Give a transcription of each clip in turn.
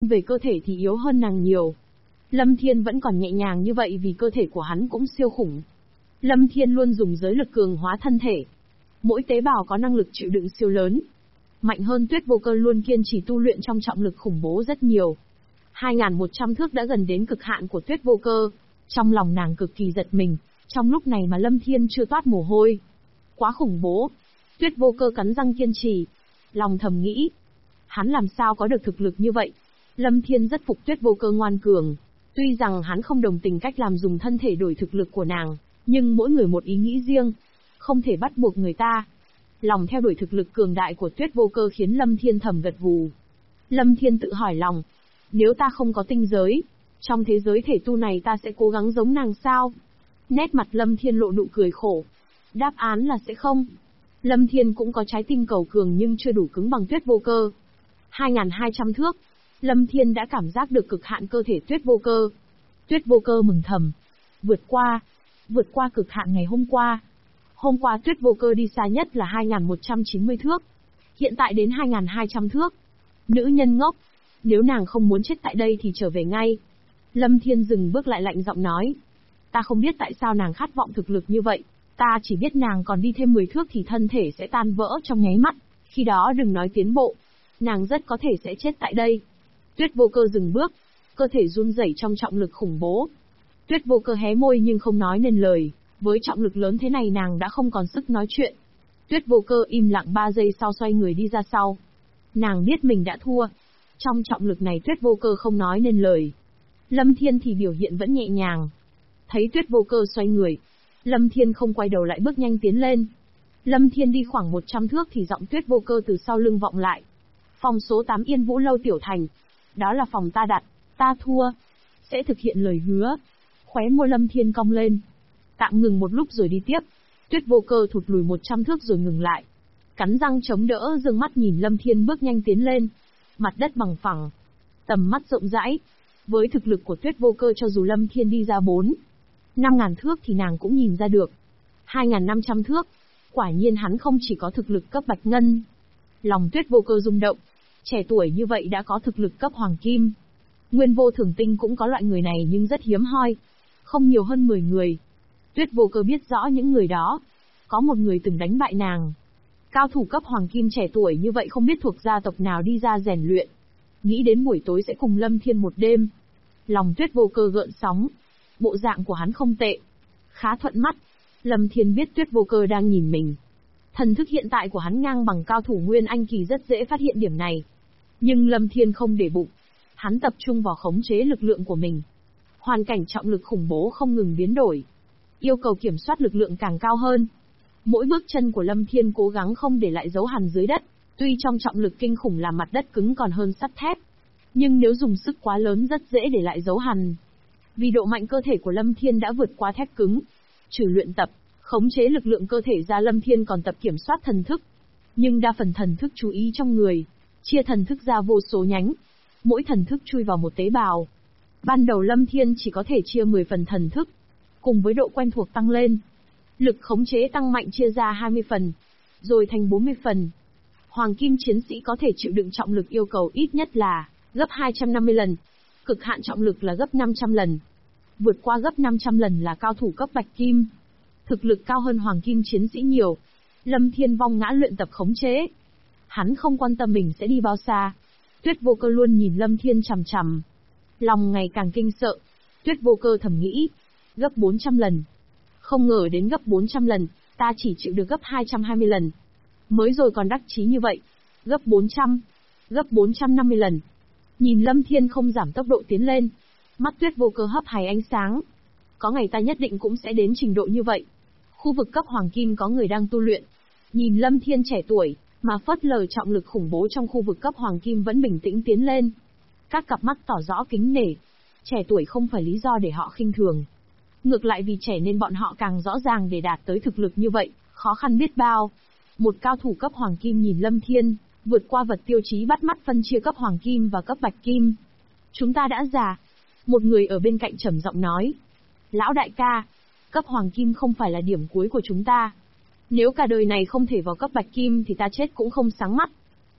về cơ thể thì yếu hơn nàng nhiều. Lâm Thiên vẫn còn nhẹ nhàng như vậy vì cơ thể của hắn cũng siêu khủng. Lâm Thiên luôn dùng giới lực cường hóa thân thể. Mỗi tế bào có năng lực chịu đựng siêu lớn. Mạnh hơn Tuyết Vô Cơ luôn kiên trì tu luyện trong trọng lực khủng bố rất nhiều. 2.100 thước đã gần đến cực hạn của Tuyết Vô Cơ. Trong lòng nàng cực kỳ giật mình, trong lúc này mà Lâm Thiên chưa toát mồ hôi. Quá khủng bố. Tuyết Vô Cơ cắn răng kiên trì. Lòng thầm nghĩ, hắn làm sao có được thực lực như vậy? Lâm Thiên rất phục Tuyết Vô Cơ ngoan cường. Tuy rằng hắn không đồng tình cách làm dùng thân thể đổi thực lực của nàng, nhưng mỗi người một ý nghĩ riêng, không thể bắt buộc người ta. Lòng theo đuổi thực lực cường đại của Tuyết Vô Cơ khiến Lâm Thiên thầm gật gù. Lâm Thiên tự hỏi lòng, nếu ta không có tinh giới, trong thế giới thể tu này ta sẽ cố gắng giống nàng sao? Nét mặt Lâm Thiên lộ nụ cười khổ. Đáp án là sẽ không. Lâm Thiên cũng có trái tim cầu cường nhưng chưa đủ cứng bằng Tuyết Vô Cơ. 2.200 thước, Lâm Thiên đã cảm giác được cực hạn cơ thể Tuyết Vô Cơ. Tuyết Vô Cơ mừng thầm. Vượt qua cực hạn ngày hôm qua. Hôm qua Tuyết Vô Cơ đi xa nhất là 2.190 thước. Hiện tại đến 2.200 thước. Nữ nhân ngốc. Nếu nàng không muốn chết tại đây thì trở về ngay. Lâm Thiên dừng bước lại lạnh giọng nói. Ta không biết tại sao nàng khát vọng thực lực như vậy. Ta chỉ biết nàng còn đi thêm 10 thước thì thân thể sẽ tan vỡ trong nháy mắt. Khi đó đừng nói tiến bộ. Nàng rất có thể sẽ chết tại đây. Tuyết Vô Cơ dừng bước. Cơ thể run rẩy trong trọng lực khủng bố. Tuyết Vô Cơ hé môi nhưng không nói nên lời. Với trọng lực lớn thế này nàng đã không còn sức nói chuyện. Tuyết Vô Cơ im lặng 3 giây sau xoay người đi ra sau. Nàng biết mình đã thua. Trong trọng lực này Tuyết Vô Cơ không nói nên lời. Lâm Thiên thì biểu hiện vẫn nhẹ nhàng. Thấy Tuyết Vô Cơ xoay người, Lâm Thiên không quay đầu lại bước nhanh tiến lên. Lâm Thiên đi khoảng 100 thước thì giọng Tuyết Vô Cơ từ sau lưng vọng lại. Phòng số 8 Yên Vũ Lâu Tiểu Thành. Đó là phòng ta đặt, ta thua. Sẽ thực hiện lời hứa. Khóe môi Lâm Thiên cong lên. Tạm ngừng một lúc rồi đi tiếp. Tuyết Vô Cơ thụt lùi 100 thước rồi ngừng lại. Cắn răng chống đỡ dương mắt nhìn Lâm Thiên bước nhanh tiến lên. Mặt đất bằng phẳng. Tầm mắt rộng rãi. Với thực lực của Tuyết Vô Cơ cho dù Lâm Thiên đi ra 5.000 thước thì nàng cũng nhìn ra được. 2.500 thước. Quả nhiên hắn không chỉ có thực lực cấp bạch ngân. Lòng Tuyết Vô Cơ rung động. Trẻ tuổi như vậy đã có thực lực cấp hoàng kim. Nguyên Vô Thường Tinh cũng có loại người này nhưng rất hiếm hoi. Không nhiều hơn 10 người. Tuyết Vô Cơ biết rõ những người đó. Có một người từng đánh bại nàng. Cao thủ cấp hoàng kim trẻ tuổi như vậy không biết thuộc gia tộc nào đi ra rèn luyện. Nghĩ đến buổi tối sẽ cùng Lâm Thiên một đêm. Lòng Tuyết Vô Cơ gợn sóng. Bộ dạng của hắn không tệ. Khá thuận mắt. Lâm Thiên biết Tuyết Vô Cơ đang nhìn mình. Thần thức hiện tại của hắn ngang bằng cao thủ Nguyên Anh Kỳ rất dễ phát hiện điểm này. Nhưng Lâm Thiên không để bụng. Hắn tập trung vào khống chế lực lượng của mình. Hoàn cảnh trọng lực khủng bố không ngừng biến đổi. Yêu cầu kiểm soát lực lượng càng cao hơn. Mỗi bước chân của Lâm Thiên cố gắng không để lại dấu hằn dưới đất. Tuy trong trọng lực kinh khủng làm mặt đất cứng còn hơn sắt thép. Nhưng nếu dùng sức quá lớn rất dễ để lại dấu hằn. Vì độ mạnh cơ thể của Lâm Thiên đã vượt qua thép cứng. Trừ luyện tập, khống chế lực lượng cơ thể ra Lâm Thiên còn tập kiểm soát thần thức. Nhưng đa phần thần thức chú ý trong người. Chia thần thức ra vô số nhánh. Mỗi thần thức chui vào một tế bào. Ban đầu Lâm Thiên chỉ có thể chia 10 phần thần thức. Cùng với độ quen thuộc tăng lên. Lực khống chế tăng mạnh chia ra 20 phần. Rồi thành 40 phần. Hoàng kim chiến sĩ có thể chịu đựng trọng lực yêu cầu ít nhất là gấp 250 lần. Cực hạn trọng lực là gấp 500 lần. Vượt qua gấp 500 lần là cao thủ cấp bạch kim. Thực lực cao hơn hoàng kim chiến sĩ nhiều. Lâm Thiên vong ngã luyện tập khống chế. Hắn không quan tâm mình sẽ đi bao xa. Tuyết Vô Cơ luôn nhìn Lâm Thiên chằm chằm. Lòng ngày càng kinh sợ. Tuyết Vô Cơ thầm nghĩ. Gấp 400 lần. Không ngờ đến gấp 400 lần, ta chỉ chịu được gấp 220 lần. Mới rồi còn đắc chí như vậy. Gấp 400. Gấp 450 lần. Nhìn Lâm Thiên không giảm tốc độ tiến lên. Mắt Tuyết Vô Cơ hấp hài ánh sáng. Có ngày ta nhất định cũng sẽ đến trình độ như vậy. Khu vực cấp hoàng kim có người đang tu luyện. Nhìn Lâm Thiên trẻ tuổi, mà phớt lờ trọng lực khủng bố trong khu vực cấp hoàng kim vẫn bình tĩnh tiến lên. Các cặp mắt tỏ rõ kính nể. Trẻ tuổi không phải lý do để họ khinh thường. Ngược lại vì trẻ nên bọn họ càng rõ ràng để đạt tới thực lực như vậy, khó khăn biết bao. Một cao thủ cấp hoàng kim nhìn Lâm Thiên, vượt qua vật tiêu chí bắt mắt phân chia cấp hoàng kim và cấp bạch kim. Chúng ta đã già. Một người ở bên cạnh trầm giọng nói. Lão đại ca, cấp hoàng kim không phải là điểm cuối của chúng ta. Nếu cả đời này không thể vào cấp bạch kim thì ta chết cũng không sáng mắt.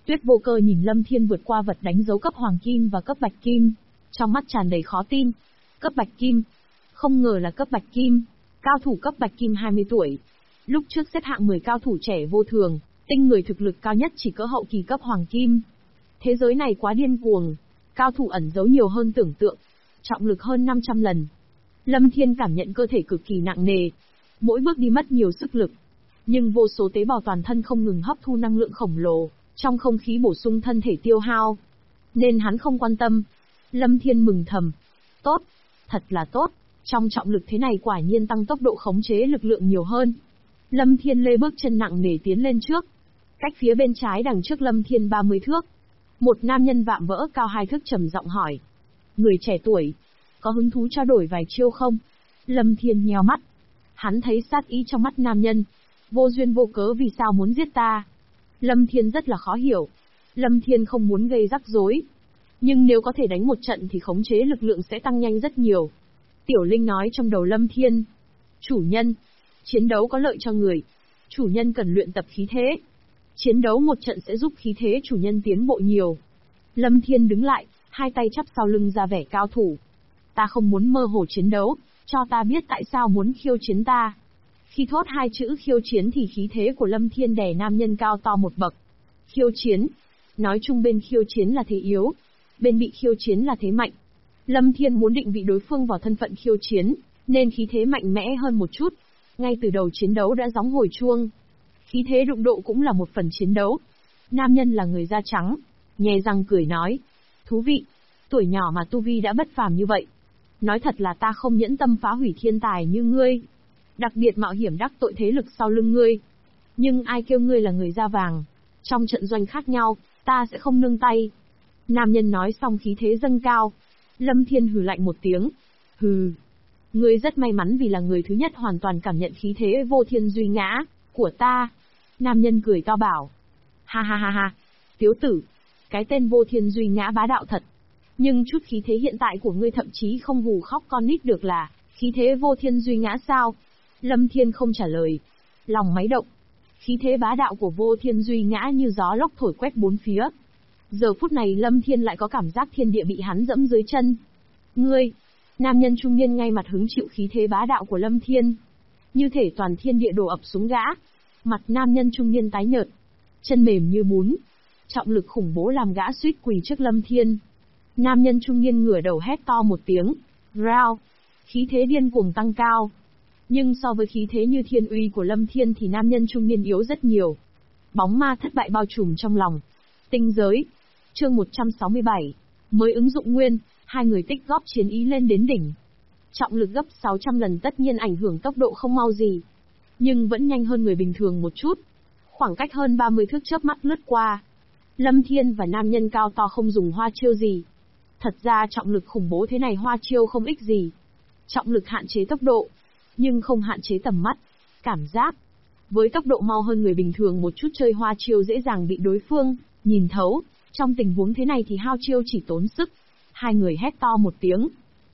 Tuyết Vô Cơ nhìn Lâm Thiên vượt qua vật đánh dấu cấp hoàng kim và cấp bạch kim, trong mắt tràn đầy khó tin. Cấp bạch kim? Không ngờ là cấp bạch kim. Cao thủ cấp bạch kim 20 tuổi. Lúc trước xếp hạng 10 cao thủ trẻ vô thường, tinh người thực lực cao nhất chỉ cỡ hậu kỳ cấp hoàng kim. Thế giới này quá điên cuồng, cao thủ ẩn giấu nhiều hơn tưởng tượng, trọng lực hơn 500 lần. Lâm Thiên cảm nhận cơ thể cực kỳ nặng nề, mỗi bước đi mất nhiều sức lực. Nhưng vô số tế bào toàn thân không ngừng hấp thu năng lượng khổng lồ, trong không khí bổ sung thân thể tiêu hao. Nên hắn không quan tâm. Lâm Thiên mừng thầm. Tốt, thật là tốt, trong trọng lực thế này quả nhiên tăng tốc độ khống chế lực lượng nhiều hơn. Lâm Thiên lê bước chân nặng nề tiến lên trước. Cách phía bên trái đằng trước Lâm Thiên 30 thước. Một nam nhân vạm vỡ cao 2 thước trầm giọng hỏi. Người trẻ tuổi, có hứng thú trao đổi vài chiêu không? Lâm Thiên nheo mắt. Hắn thấy sát ý trong mắt nam nhân. Vô duyên vô cớ vì sao muốn giết ta? Lâm Thiên rất là khó hiểu. Lâm Thiên không muốn gây rắc rối. Nhưng nếu có thể đánh một trận thì khống chế lực lượng sẽ tăng nhanh rất nhiều. Tiểu Linh nói trong đầu Lâm Thiên. Chủ nhân, chiến đấu có lợi cho người. Chủ nhân cần luyện tập khí thế. Chiến đấu một trận sẽ giúp khí thế chủ nhân tiến bộ nhiều. Lâm Thiên đứng lại, hai tay chắp sau lưng ra vẻ cao thủ. Ta không muốn mơ hồ chiến đấu, cho ta biết tại sao muốn khiêu chiến ta. Khi thốt hai chữ khiêu chiến thì khí thế của Lâm Thiên đè nam nhân cao to một bậc. Khiêu chiến. Nói chung bên khiêu chiến là thế yếu, bên bị khiêu chiến là thế mạnh. Lâm Thiên muốn định vị đối phương vào thân phận khiêu chiến, nên khí thế mạnh mẽ hơn một chút. Ngay từ đầu chiến đấu đã gióng hồi chuông. Khí thế đụng độ cũng là một phần chiến đấu. Nam nhân là người da trắng, nhè răng cười nói. Thú vị, tuổi nhỏ mà tu vi đã bất phàm như vậy. Nói thật là ta không nhẫn tâm phá hủy thiên tài như ngươi. Đặc biệt mạo hiểm đắc tội thế lực sau lưng ngươi. Nhưng ai kêu ngươi là người da vàng. Trong trận doanh khác nhau, ta sẽ không nương tay. Nam nhân nói xong khí thế dâng cao. Lâm Thiên hừ lạnh một tiếng. Hừ. Ngươi rất may mắn vì là người thứ nhất hoàn toàn cảm nhận khí thế vô thiên duy ngã của ta. Nam nhân cười to bảo. Ha ha ha ha. Tiếu tử. Cái tên vô thiên duy ngã bá đạo thật. Nhưng chút khí thế hiện tại của ngươi thậm chí không hù khóc con nít được là khí thế vô thiên duy ngã sao? Lâm Thiên không trả lời. Lòng máy động. Khí thế bá đạo của vô thiên duy ngã như gió lốc thổi quét bốn phía. Giờ phút này Lâm Thiên lại có cảm giác thiên địa bị hắn dẫm dưới chân. Ngươi! Nam nhân trung niên ngay mặt hứng chịu khí thế bá đạo của Lâm Thiên. Như thể toàn thiên địa đổ ập xuống gã. Mặt nam nhân trung niên tái nhợt. Chân mềm như bún. Trọng lực khủng bố làm gã suýt quỳ trước Lâm Thiên. Nam nhân trung niên ngửa đầu hét to một tiếng. Rao! Khí thế điên cuồng tăng cao. Nhưng so với khí thế như thiên uy của Lâm Thiên thì nam nhân trung niên yếu rất nhiều. Bóng ma thất bại bao trùm trong lòng. Tinh giới. Chương 167. Mới ứng dụng nguyên, hai người tích góp chiến ý lên đến đỉnh. Trọng lực gấp 600 lần tất nhiên ảnh hưởng tốc độ không mau gì. Nhưng vẫn nhanh hơn người bình thường một chút. Khoảng cách hơn 30 thước chớp mắt lướt qua. Lâm Thiên và nam nhân cao to không dùng hoa chiêu gì. Thật ra trọng lực khủng bố thế này hoa chiêu không ích gì. Trọng lực hạn chế tốc độ, nhưng không hạn chế tầm mắt, cảm giác. Với tốc độ mau hơn người bình thường một chút chơi hoa chiêu dễ dàng bị đối phương nhìn thấu. Trong tình huống thế này thì hao chiêu chỉ tốn sức. Hai người hét to một tiếng.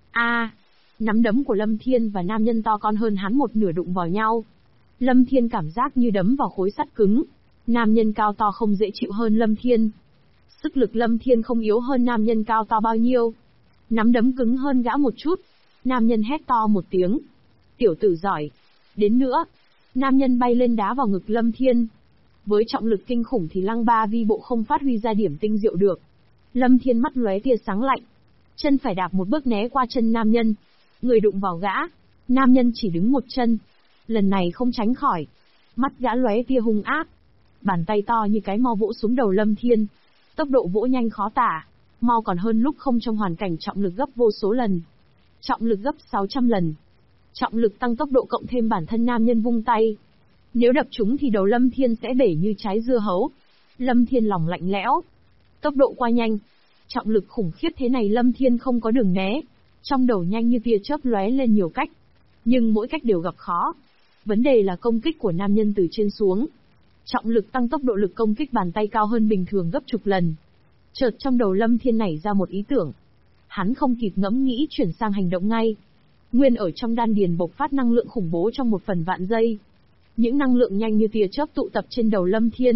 Nắm đấm của Lâm Thiên và nam nhân to con hơn hắn một nửa đụng vào nhau. Lâm Thiên cảm giác như đấm vào khối sắt cứng. Nam nhân cao to không dễ chịu hơn Lâm Thiên. Sức lực Lâm Thiên không yếu hơn nam nhân cao to bao nhiêu. Nắm đấm cứng hơn gã một chút. Nam nhân hét to một tiếng. Tiểu tử giỏi. Đến nữa. Nam nhân bay lên đá vào ngực Lâm Thiên. Với trọng lực kinh khủng thì lăng ba vi bộ không phát huy ra điểm tinh diệu được. Lâm Thiên mắt lóe tia sáng lạnh. Chân phải đạp một bước né qua chân nam nhân. Người đụng vào gã. Nam nhân chỉ đứng một chân. Lần này không tránh khỏi. Mắt gã lóe tia hung ác. Bàn tay to như cái mau vỗ xuống đầu Lâm Thiên. Tốc độ vỗ nhanh khó tả. Mau còn hơn lúc không trong hoàn cảnh trọng lực gấp vô số lần. Trọng lực gấp 600 lần. Trọng lực tăng tốc độ cộng thêm bản thân nam nhân vung tay. Nếu đập trúng thì đầu Lâm Thiên sẽ bể như trái dưa hấu. Lâm Thiên lòng lạnh lẽo. Tốc độ qua nhanh. Trọng lực khủng khiếp thế này Lâm Thiên không có đường né. Trong đầu nhanh như tia chớp lóe lên nhiều cách. Nhưng mỗi cách đều gặp khó. Vấn đề là công kích của nam nhân từ trên xuống. Trọng lực tăng tốc độ lực công kích bàn tay cao hơn bình thường gấp chục lần. Chợt trong đầu Lâm Thiên nảy ra một ý tưởng. Hắn không kịp ngẫm nghĩ chuyển sang hành động ngay. Nguyên ở trong đan điền bộc phát năng lượng khủng bố trong 1/1000 giây. Những năng lượng nhanh như tia chớp tụ tập trên đầu Lâm Thiên.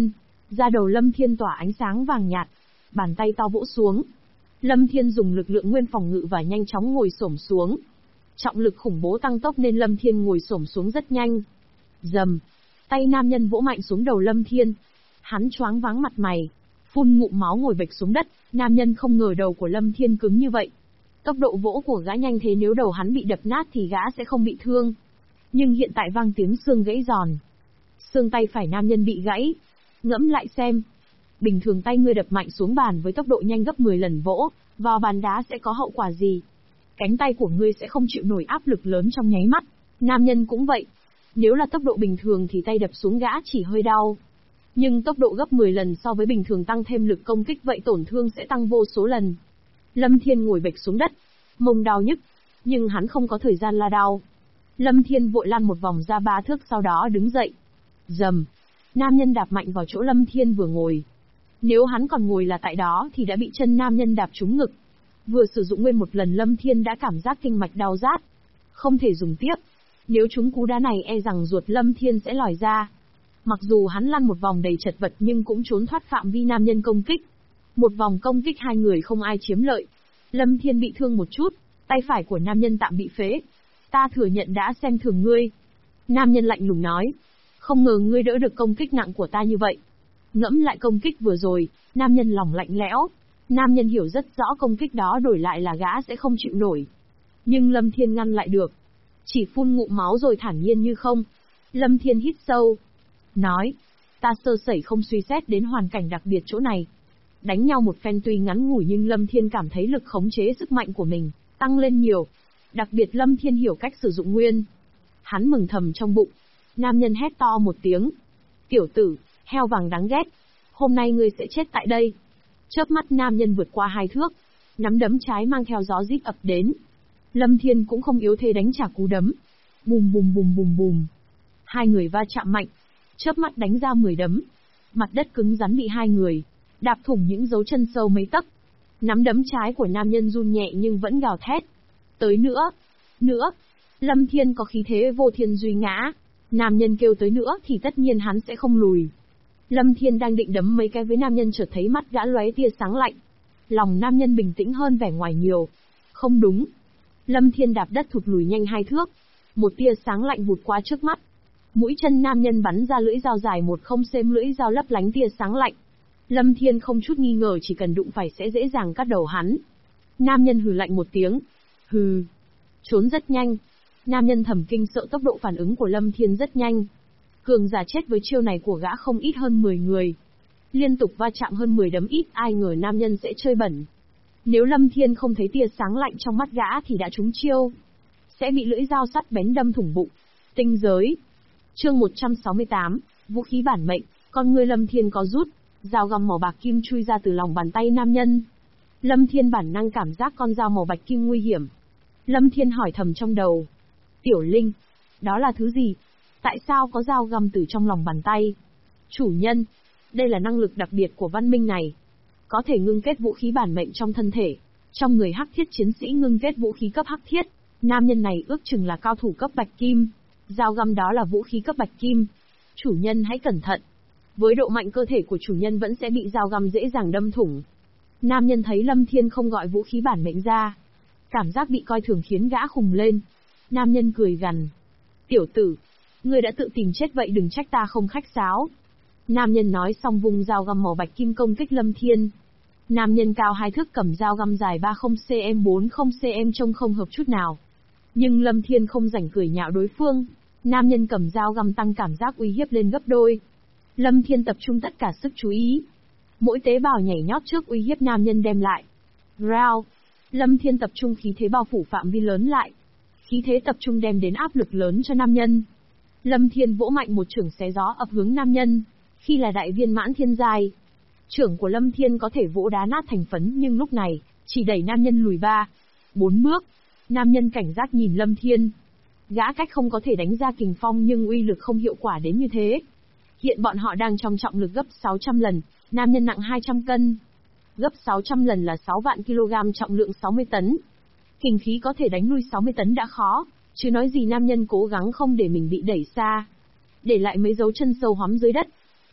Da đầu Lâm Thiên tỏa ánh sáng vàng nhạt, bàn tay to vỗ xuống. Lâm Thiên dùng lực lượng nguyên phòng ngự và nhanh chóng ngồi xổm xuống. Trọng lực khủng bố tăng tốc nên Lâm Thiên ngồi xổm xuống rất nhanh. Rầm, tay nam nhân vỗ mạnh xuống đầu Lâm Thiên. Hắn choáng váng mặt mày, phun ngụm máu ngồi bệt xuống đất. Nam nhân không ngờ đầu của Lâm Thiên cứng như vậy. Tốc độ vỗ của gã nhanh thế, nếu đầu hắn bị đập nát thì gã sẽ không bị thương. Nhưng hiện tại vang tiếng xương gãy giòn. Xương tay phải nam nhân bị gãy. Ngẫm lại xem. Bình thường tay ngươi đập mạnh xuống bàn với tốc độ nhanh gấp 10 lần vỗ, vào bàn đá sẽ có hậu quả gì? Cánh tay của ngươi sẽ không chịu nổi áp lực lớn trong nháy mắt. Nam nhân cũng vậy. Nếu là tốc độ bình thường thì tay đập xuống gã chỉ hơi đau. Nhưng tốc độ gấp 10 lần so với bình thường tăng thêm lực công kích, vậy tổn thương sẽ tăng vô số lần. Lâm Thiên ngồi bệt xuống đất, mông đau nhức, nhưng hắn không có thời gian la đau. Lâm Thiên vội lăn một vòng ra 3 thước, sau đó đứng dậy. Rầm, nam nhân đạp mạnh vào chỗ Lâm Thiên vừa ngồi. Nếu hắn còn ngồi là tại đó thì đã bị chân nam nhân đạp trúng ngực. Vừa sử dụng nguyên một lần Lâm Thiên đã cảm giác kinh mạch đau rát. Không thể dùng tiếp. Nếu trúng cú đá này e rằng ruột Lâm Thiên sẽ lòi ra. Mặc dù hắn lăn một vòng đầy chật vật nhưng cũng trốn thoát phạm vi nam nhân công kích. Một vòng công kích hai người không ai chiếm lợi. Lâm Thiên bị thương một chút, tay phải của nam nhân tạm bị phế. Ta thừa nhận đã xem thường ngươi. Nam nhân lạnh lùng nói. Không ngờ ngươi đỡ được công kích nặng của ta như vậy. Ngẫm lại công kích vừa rồi, nam nhân lòng lạnh lẽo. Nam nhân hiểu rất rõ công kích đó đổi lại là gã sẽ không chịu nổi. Nhưng Lâm Thiên ngăn lại được. Chỉ phun ngụm máu rồi thản nhiên như không. Lâm Thiên hít sâu. Nói, ta sơ sẩy không suy xét đến hoàn cảnh đặc biệt chỗ này. Đánh nhau một phen tuy ngắn ngủi nhưng Lâm Thiên cảm thấy lực khống chế sức mạnh của mình tăng lên nhiều. Đặc biệt Lâm Thiên hiểu cách sử dụng nguyên. Hắn mừng thầm trong bụng. Nam nhân hét to một tiếng. Tiểu tử, heo vàng đáng ghét. Hôm nay ngươi sẽ chết tại đây. Chớp mắt nam nhân vượt qua 2 thước. Nắm đấm trái mang theo gió rít ập đến. Lâm Thiên cũng không yếu thế đánh trả cú đấm. Bùm bùm bùm bùm bùm. Hai người va chạm mạnh. Chớp mắt đánh ra 10 đấm. Mặt đất cứng rắn bị hai người đạp thủng những dấu chân sâu mấy tấc. Nắm đấm trái của nam nhân run nhẹ nhưng vẫn gào thét. Tới nữa. Nữa. Lâm Thiên có khí thế vô thiên duy ngã. Nam nhân kêu tới nữa thì tất nhiên hắn sẽ không lùi. Lâm Thiên đang định đấm mấy cái với nam nhân chợt thấy mắt gã lóe tia sáng lạnh. Lòng nam nhân bình tĩnh hơn vẻ ngoài nhiều. Không đúng. Lâm Thiên đạp đất thụt lùi nhanh 2 thước. Một tia sáng lạnh vụt qua trước mắt. Mũi chân nam nhân bắn ra lưỡi dao dài 10cm, lưỡi dao lấp lánh tia sáng lạnh. Lâm Thiên không chút nghi ngờ chỉ cần đụng phải sẽ dễ dàng cắt đầu hắn. Nam nhân hừ lạnh một tiếng. Hừ. Trốn rất nhanh. Nam nhân thầm kinh sợ tốc độ phản ứng của Lâm Thiên rất nhanh. Cường giả chết với chiêu này của gã không ít hơn 10 người. Liên tục va chạm hơn 10 đấm ít ai ngờ nam nhân sẽ chơi bẩn. Nếu Lâm Thiên không thấy tia sáng lạnh trong mắt gã thì đã trúng chiêu. Sẽ bị lưỡi dao sắt bén đâm thủng bụng. Tinh giới. Chương 168, vũ khí bản mệnh, con ngươi Lâm Thiên có rút, dao găm màu bạc kim chui ra từ lòng bàn tay nam nhân. Lâm Thiên bản năng cảm giác con dao màu bạch kim nguy hiểm. Lâm Thiên hỏi thầm trong đầu. Tiểu Linh, đó là thứ gì? Tại sao có dao găm từ trong lòng bàn tay? Chủ nhân, đây là năng lực đặc biệt của văn minh này. Có thể ngưng kết vũ khí bản mệnh trong thân thể. Trong người hắc thiết chiến sĩ ngưng kết vũ khí cấp hắc thiết, nam nhân này ước chừng là cao thủ cấp bạch kim. Dao găm đó là vũ khí cấp bạch kim. Chủ nhân hãy cẩn thận. Với độ mạnh cơ thể của chủ nhân vẫn sẽ bị dao găm dễ dàng đâm thủng. Nam nhân thấy Lâm Thiên không gọi vũ khí bản mệnh ra. Cảm giác bị coi thường khiến gã khùng lên. Nam nhân cười gằn. Tiểu tử, ngươi đã tự tìm chết vậy, đừng trách ta không khách sáo. Nam nhân nói xong vung dao găm màu bạch kim công kích Lâm Thiên. Nam nhân cao 2 thước cầm dao găm dài 30cm 40cm trông không hợp chút nào. Nhưng Lâm Thiên không rảnh cười nhạo đối phương. Nam nhân cầm dao găm tăng cảm giác uy hiếp lên gấp đôi. Lâm Thiên tập trung tất cả sức chú ý. Mỗi tế bào nhảy nhót trước uy hiếp nam nhân đem lại. Rao. Lâm Thiên tập trung khí thế bao phủ phạm vi lớn lại. Khí thế tập trung đem đến áp lực lớn cho nam nhân. Lâm Thiên vỗ mạnh một chưởng xé gió ập hướng nam nhân. Khi là đại viên mãn thiên giai, chưởng của Lâm Thiên có thể vỗ đá nát thành phấn, nhưng lúc này chỉ đẩy nam nhân lùi 3-4 bước. Nam nhân cảnh giác nhìn Lâm Thiên. Gã cách không có thể đánh ra kình phong nhưng uy lực không hiệu quả đến như thế. Hiện bọn họ đang trong trọng lực gấp 600 lần, nam nhân nặng 200 cân. Gấp 600 lần là 6 vạn kg, trọng lượng 60 tấn. Kình khí có thể đánh lui 60 tấn đã khó, chứ nói gì nam nhân cố gắng không để mình bị đẩy xa. Để lại mấy dấu chân sâu hoắm dưới đất.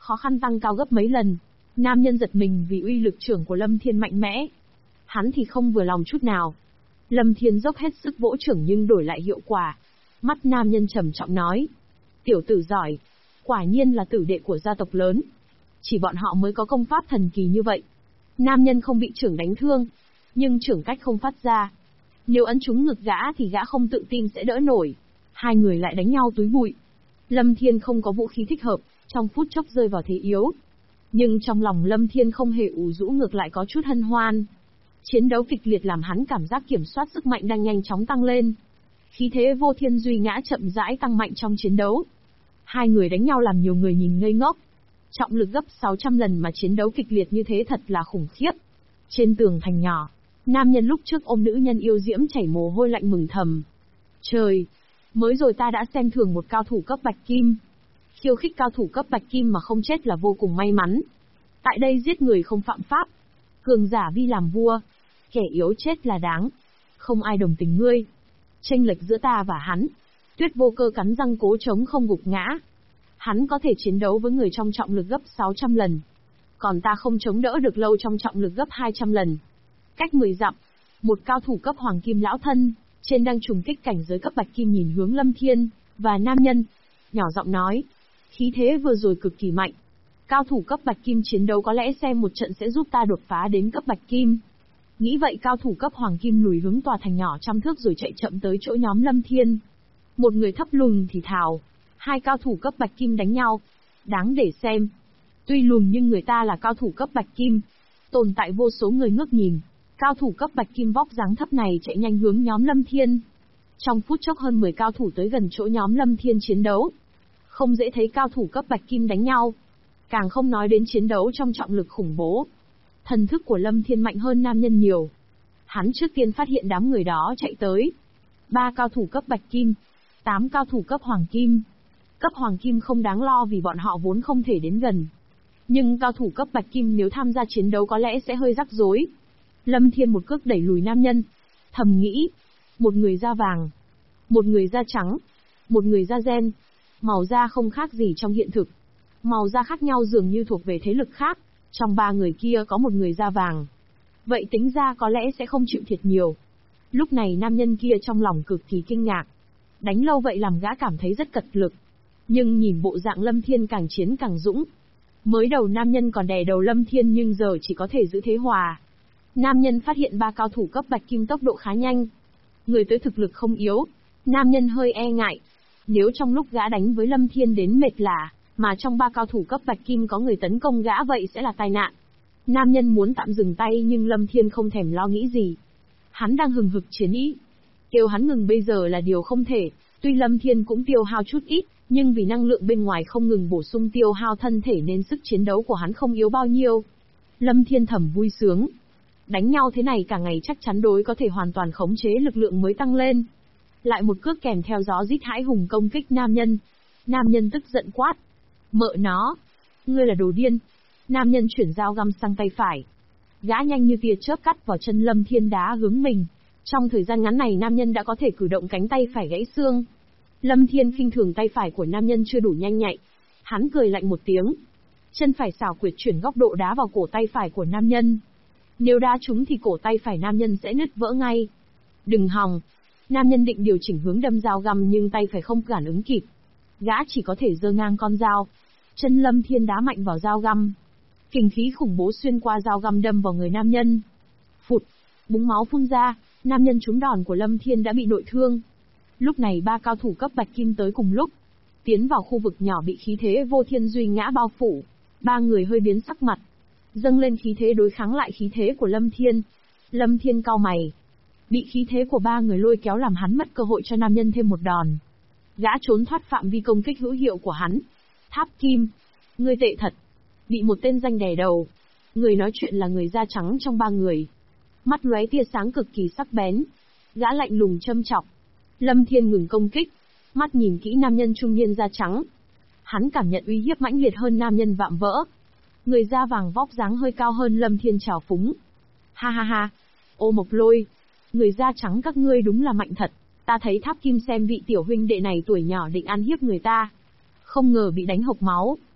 khó khăn tăng cao gấp mấy lần. Nam nhân giật mình vì uy lực trưởng của Lâm Thiên mạnh mẽ. Hắn thì không vừa lòng chút nào. Lâm Thiên dốc hết sức vỗ trưởng nhưng đổi lại hiệu quả. Mắt nam nhân trầm trọng nói. Tiểu tử giỏi. Quả nhiên là tử đệ của gia tộc lớn. Chỉ bọn họ mới có công pháp thần kỳ như vậy. Nam nhân không bị trưởng đánh thương. Nhưng trưởng cách không phát ra. Nếu ấn trúng ngực gã thì gã không tự tin sẽ đỡ nổi. Hai người lại đánh nhau túi bụi. Lâm Thiên không có vũ khí thích hợp, trong phút chốc rơi vào thế yếu. Nhưng trong lòng Lâm Thiên không hề ủ rũ, ngược lại có chút hân hoan. Chiến đấu kịch liệt làm hắn cảm giác kiểm soát sức mạnh đang nhanh chóng tăng lên. Khí thế vô thiên duy ngã chậm rãi tăng mạnh trong chiến đấu. Hai người đánh nhau làm nhiều người nhìn ngây ngốc. Trọng lực gấp 600 lần mà chiến đấu kịch liệt như thế thật là khủng khiếp. Trên tường thành nhỏ, nam nhân lúc trước ôm nữ nhân yêu diễm chảy mồ hôi lạnh mừng thầm. Trời! Mới rồi ta đã xem thường một cao thủ cấp bạch kim. Khiêu khích cao thủ cấp bạch kim mà không chết là vô cùng may mắn. Tại đây giết người không phạm pháp. Cường giả vi làm vua. Kẻ yếu chết là đáng. Không ai đồng tình ngươi. Chênh lệch giữa ta và hắn. Tuyết Vô Cơ cắn răng cố chống không gục ngã. Hắn có thể chiến đấu với người trong trọng lực gấp 600 lần. Còn ta không chống đỡ được lâu trong trọng lực gấp 200 lần. Cách 10 dặm, một cao thủ cấp hoàng kim lão thân, trên đang trùng kích cảnh giới cấp bạch kim nhìn hướng Lâm Thiên, và nam nhân. Nhỏ giọng nói, khí thế vừa rồi cực kỳ mạnh. Cao thủ cấp bạch kim chiến đấu có lẽ xem một trận sẽ giúp ta đột phá đến cấp bạch kim. Nghĩ vậy cao thủ cấp hoàng kim lùi hướng tòa thành nhỏ trăm thước rồi chạy chậm tới chỗ nhóm Lâm Thiên. Một người thấp lùn thì thào, hai cao thủ cấp bạch kim đánh nhau. Đáng để xem. Tuy lùn nhưng người ta là cao thủ cấp bạch kim. Tồn tại vô số người ngước nhìn. Cao thủ cấp bạch kim vóc dáng thấp này chạy nhanh hướng nhóm Lâm Thiên. Trong phút chốc hơn 10 cao thủ tới gần chỗ nhóm Lâm Thiên chiến đấu. Không dễ thấy cao thủ cấp bạch kim đánh nhau. Càng không nói đến chiến đấu trong trọng lực khủng bố. Thần thức của Lâm Thiên mạnh hơn nam nhân nhiều. Hắn trước tiên phát hiện đám người đó chạy tới. 3 cao thủ cấp bạch kim, 8 cao thủ cấp hoàng kim. Cấp hoàng kim không đáng lo vì bọn họ vốn không thể đến gần. Nhưng cao thủ cấp bạch kim nếu tham gia chiến đấu có lẽ sẽ hơi rắc rối. Lâm Thiên một cước đẩy lùi nam nhân. Thầm nghĩ, một người da vàng, một người da trắng, một người da gen. Màu da không khác gì trong hiện thực. Màu da khác nhau dường như thuộc về thế lực khác. Trong 3 người kia có một người da vàng. Vậy tính ra có lẽ sẽ không chịu thiệt nhiều. Lúc này nam nhân kia trong lòng cực kỳ kinh ngạc. Đánh lâu vậy làm gã cảm thấy rất cật lực. Nhưng nhìn bộ dạng Lâm Thiên càng chiến càng dũng. Mới đầu nam nhân còn đè đầu Lâm Thiên nhưng giờ chỉ có thể giữ thế hòa. Nam nhân phát hiện 3 cao thủ cấp bạch kim tốc độ khá nhanh. Người tới thực lực không yếu. Nam nhân hơi e ngại. Nếu trong lúc gã đánh với Lâm Thiên đến mệt lả, mà trong 3 cao thủ cấp bạch kim có người tấn công gã vậy sẽ là tai nạn. Nam nhân muốn tạm dừng tay nhưng Lâm Thiên không thèm lo nghĩ gì. Hắn đang hừng hực chiến ý. Kêu hắn ngừng bây giờ là điều không thể, tuy Lâm Thiên cũng tiêu hao chút ít, nhưng vì năng lượng bên ngoài không ngừng bổ sung tiêu hao thân thể nên sức chiến đấu của hắn không yếu bao nhiêu. Lâm Thiên thầm vui sướng. Đánh nhau thế này cả ngày chắc chắn đối có thể hoàn toàn khống chế lực lượng mới tăng lên. Lại một cước kèm theo gió rít hãi hùng công kích nam nhân. Nam nhân tức giận quát. Mợ nó! Ngươi là đồ điên! Nam nhân chuyển dao găm sang tay phải. Gã nhanh như tia chớp cắt vào chân Lâm Thiên đá hướng mình. Trong thời gian ngắn này nam nhân đã có thể cử động cánh tay phải gãy xương. Lâm Thiên khinh thường tay phải của nam nhân chưa đủ nhanh nhạy. Hắn cười lạnh một tiếng. Chân phải xảo quyệt chuyển góc độ đá vào cổ tay phải của nam nhân. Nếu đá trúng thì cổ tay phải nam nhân sẽ nứt vỡ ngay. Đừng hòng. Nam nhân định điều chỉnh hướng đâm dao găm nhưng tay phải không phản ứng kịp. Gã chỉ có thể giơ ngang con dao. Chân Lâm Thiên đá mạnh vào dao găm. Kình khí khủng bố xuyên qua dao găm đâm vào người nam nhân. Phụt, búng máu phun ra, nam nhân trúng đòn của Lâm Thiên đã bị nội thương. Lúc này 3 cao thủ cấp bạch kim tới cùng lúc, tiến vào khu vực nhỏ bị khí thế vô thiên duy ngã bao phủ. 3 người hơi biến sắc mặt, dâng lên khí thế đối kháng lại khí thế của Lâm Thiên. Lâm Thiên cau mày, bị khí thế của 3 người lôi kéo làm hắn mất cơ hội cho nam nhân thêm một đòn. Gã trốn thoát phạm vi công kích hữu hiệu của hắn. Tháp Kim, ngươi tệ thật. Bị một tên danh đè đầu. Người nói chuyện là người da trắng trong 3 người. Mắt lóe tia sáng cực kỳ sắc bén. Gã lạnh lùng châm chọc. Lâm Thiên ngừng công kích. Mắt nhìn kỹ nam nhân trung niên da trắng. Hắn cảm nhận uy hiếp mãnh liệt hơn nam nhân vạm vỡ. Người da vàng vóc dáng hơi cao hơn Lâm Thiên trào phúng. Ha ha ha. Ô Mộc Lôi. Người da trắng các ngươi đúng là mạnh thật. Ta thấy Tháp Kim xem vị tiểu huynh đệ này tuổi nhỏ định ăn hiếp người ta. Không ngờ bị đánh hộc máu.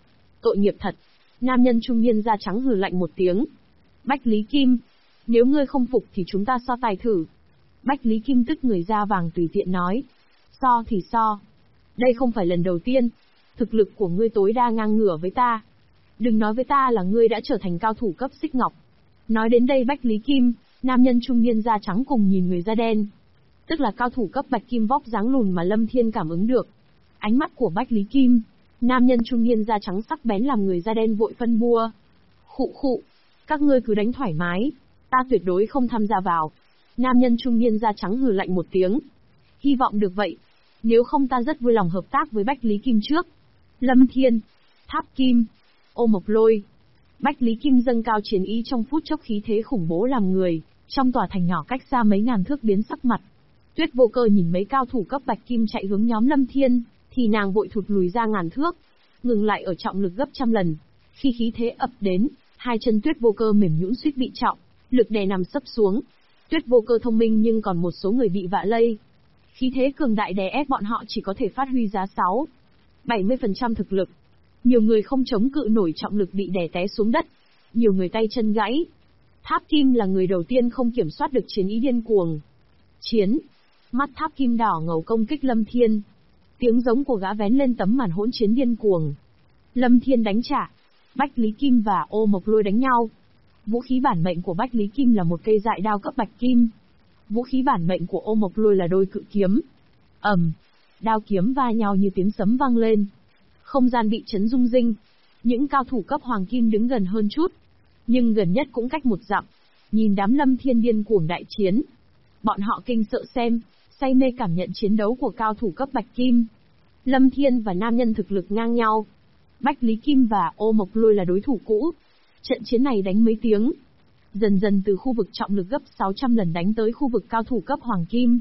tội nghiệp thật. Nam nhân trung niên da trắng hừ lạnh một tiếng. Bách Lý Kim, nếu ngươi không phục thì chúng ta so tài thử. Bách Lý Kim tức người da vàng tùy tiện nói. So thì so. Đây không phải lần đầu tiên. Thực lực của ngươi tối đa ngang ngửa với ta. Đừng nói với ta là ngươi đã trở thành cao thủ cấp xích ngọc. Nói đến đây Bách Lý Kim, nam nhân trung niên da trắng cùng nhìn người da đen. Tức là cao thủ cấp bạch kim vóc dáng lùn mà Lâm Thiên cảm ứng được. Ánh mắt của Bách Lý Kim, nam nhân trung niên da trắng sắc bén làm người da đen vội phân bua. Khụ khụ, các ngươi cứ đánh thoải mái, ta tuyệt đối không tham gia vào. Nam nhân trung niên da trắng hừ lạnh một tiếng. Hy vọng được vậy, nếu không ta rất vui lòng hợp tác với Bách Lý Kim trước. Lâm Thiên, Tháp Kim, Ô Mộc Lôi. Bách Lý Kim dâng cao chiến ý trong phút chốc khí thế khủng bố làm người, trong tòa thành nhỏ cách xa mấy ngàn thước biến sắc mặt. Tuyết Vô Cơ nhìn mấy cao thủ cấp bạch kim chạy hướng nhóm Lâm Thiên, thì nàng vội thụt lùi ra ngàn thước, ngừng lại ở trọng lực gấp trăm lần. Khi khí thế ập đến, hai chân Tuyết Vô Cơ mềm nhũn suýt bị trọng, lực đè nằm sấp xuống. Tuyết Vô Cơ thông minh nhưng còn một số người bị vạ lây. Khí thế cường đại đè ép bọn họ chỉ có thể phát huy giá 70% thực lực. Nhiều người không chống cự nổi trọng lực bị đè té xuống đất. Nhiều người tay chân gãy. Tháp Kim là người đầu tiên không kiểm soát được chiến ý điên cuồng. Chiến. Mắt Tháp Kim đỏ ngầu công kích Lâm Thiên. Tiếng giống của gã vén lên tấm màn hỗn chiến điên cuồng. Lâm Thiên đánh trả. Bách Lý Kim và Ô Mộc Lôi đánh nhau. Vũ khí bản mệnh của Bách Lý Kim là một cây dại đao cấp bạch kim. Vũ khí bản mệnh của Ô Mộc Lôi là đôi cự kiếm. Đao kiếm va nhau như tiếng sấm vang lên. Không gian bị chấn rung rinh. Những cao thủ cấp hoàng kim đứng gần hơn chút, nhưng gần nhất cũng cách một dặm. Nhìn đám Lâm Thiên điên cuồng đại chiến. Bọn họ kinh sợ xem, say mê cảm nhận chiến đấu của cao thủ cấp bạch kim. Lâm Thiên và nam nhân thực lực ngang nhau. Bách Lý Kim và Ô Mộc Lôi là đối thủ cũ. Trận chiến này đánh mấy tiếng. Dần dần từ khu vực trọng lực gấp 600 lần đánh tới khu vực cao thủ cấp hoàng kim.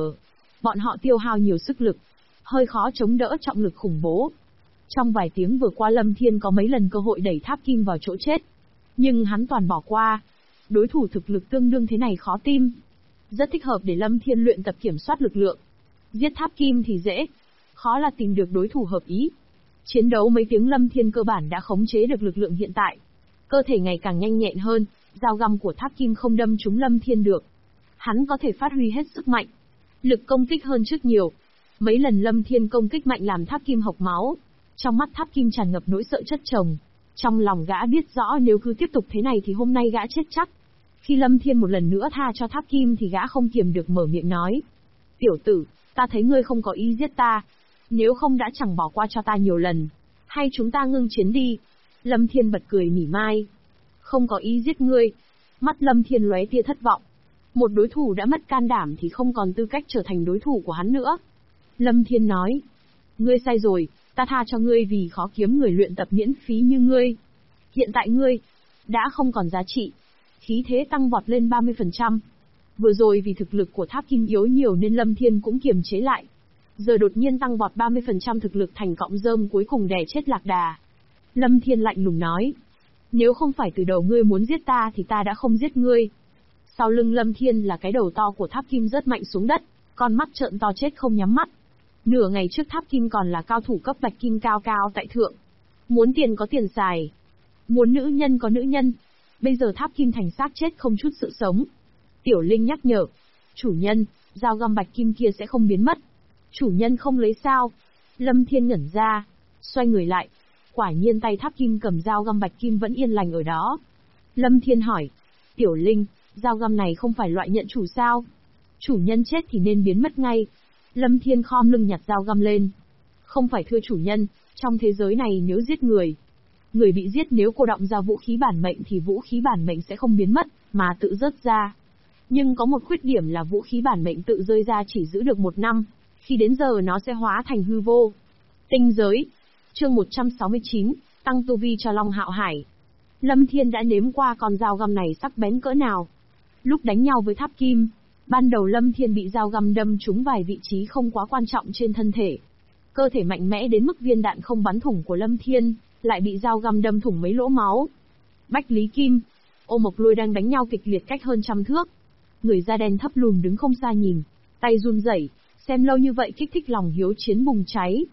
Bọn họ tiêu hao nhiều sức lực, hơi khó chống đỡ trọng lực khủng bố. Trong vài tiếng vừa qua Lâm Thiên có mấy lần cơ hội đẩy Tháp Kim vào chỗ chết, nhưng hắn toàn bỏ qua. Đối thủ thực lực tương đương thế này khó tìm. Rất thích hợp để Lâm Thiên luyện tập kiểm soát lực lượng. Giết Tháp Kim thì dễ, khó là tìm được đối thủ hợp ý. Chiến đấu mấy tiếng Lâm Thiên cơ bản đã khống chế được lực lượng hiện tại. Cơ thể ngày càng nhanh nhẹn hơn, dao găm của Tháp Kim không đâm trúng Lâm Thiên được. Hắn có thể phát huy hết sức mạnh. Lực công kích hơn trước nhiều. Mấy lần Lâm Thiên công kích mạnh làm Tháp Kim hộc máu. Trong mắt Tháp Kim tràn ngập nỗi sợ chất chồng. Trong lòng gã biết rõ nếu cứ tiếp tục thế này thì hôm nay gã chết chắc. Khi Lâm Thiên một lần nữa tha cho Tháp Kim thì gã không kiềm được mở miệng nói. Tiểu tử, ta thấy ngươi không có ý giết ta. Nếu không đã chẳng bỏ qua cho ta nhiều lần. Hay chúng ta ngưng chiến đi. Lâm Thiên bật cười mỉa mai. Không có ý giết ngươi. Mắt Lâm Thiên lóe tia thất vọng. Một đối thủ đã mất can đảm thì không còn tư cách trở thành đối thủ của hắn nữa. Lâm Thiên nói. Ngươi sai rồi, ta tha cho ngươi vì khó kiếm người luyện tập miễn phí như ngươi. Hiện tại ngươi đã không còn giá trị. Khí thế tăng vọt lên 30%. Vừa rồi vì thực lực của Tháp Kim yếu nhiều nên Lâm Thiên cũng kiềm chế lại. Giờ đột nhiên tăng vọt 30% thực lực thành cọng rơm cuối cùng đè chết lạc đà. Lâm Thiên lạnh lùng nói. Nếu không phải từ đầu ngươi muốn giết ta thì ta đã không giết ngươi. Sau lưng Lâm Thiên là cái đầu to của Tháp Kim rớt mạnh xuống đất, con mắt trợn to chết không nhắm mắt. Nửa ngày trước Tháp Kim còn là cao thủ cấp bạch kim cao cao tại thượng. Muốn tiền có tiền xài. Muốn nữ nhân có nữ nhân. Bây giờ Tháp Kim thành xác chết không chút sự sống. Tiểu Linh nhắc nhở. Chủ nhân, dao găm bạch kim kia sẽ không biến mất. Chủ nhân không lấy sao? Lâm Thiên ngẩn ra. Xoay người lại. Quả nhiên tay Tháp Kim cầm dao găm bạch kim vẫn yên lành ở đó. Lâm Thiên hỏi. Tiểu Linh, dao găm này không phải loại nhận chủ sao? Chủ nhân chết thì nên biến mất ngay. Lâm Thiên khom lưng nhặt dao găm lên. Không phải thưa chủ nhân, trong thế giới này nếu giết người bị giết nếu cô động ra vũ khí bản mệnh thì vũ khí bản mệnh sẽ không biến mất, mà tự rớt ra. Nhưng có một khuyết điểm là vũ khí bản mệnh tự rơi ra chỉ giữ được 1 năm, khi đến giờ nó sẽ hóa thành hư vô. Tinh giới. Chương 169, tăng tu vi cho Long Hạo Hải. Lâm Thiên đã nếm qua con dao găm này sắc bén cỡ nào. Lúc đánh nhau với Tháp Kim, ban đầu Lâm Thiên bị dao găm đâm trúng vài vị trí không quá quan trọng trên thân thể. Cơ thể mạnh mẽ đến mức viên đạn không bắn thủng của Lâm Thiên, lại bị dao găm đâm thủng mấy lỗ máu. Bách Lý Kim, Ô Mộc Lôi đang đánh nhau kịch liệt cách hơn 100 thước. Người da đen thấp lùn đứng không xa nhìn, tay run rẩy, xem lâu như vậy kích thích lòng hiếu chiến bùng cháy.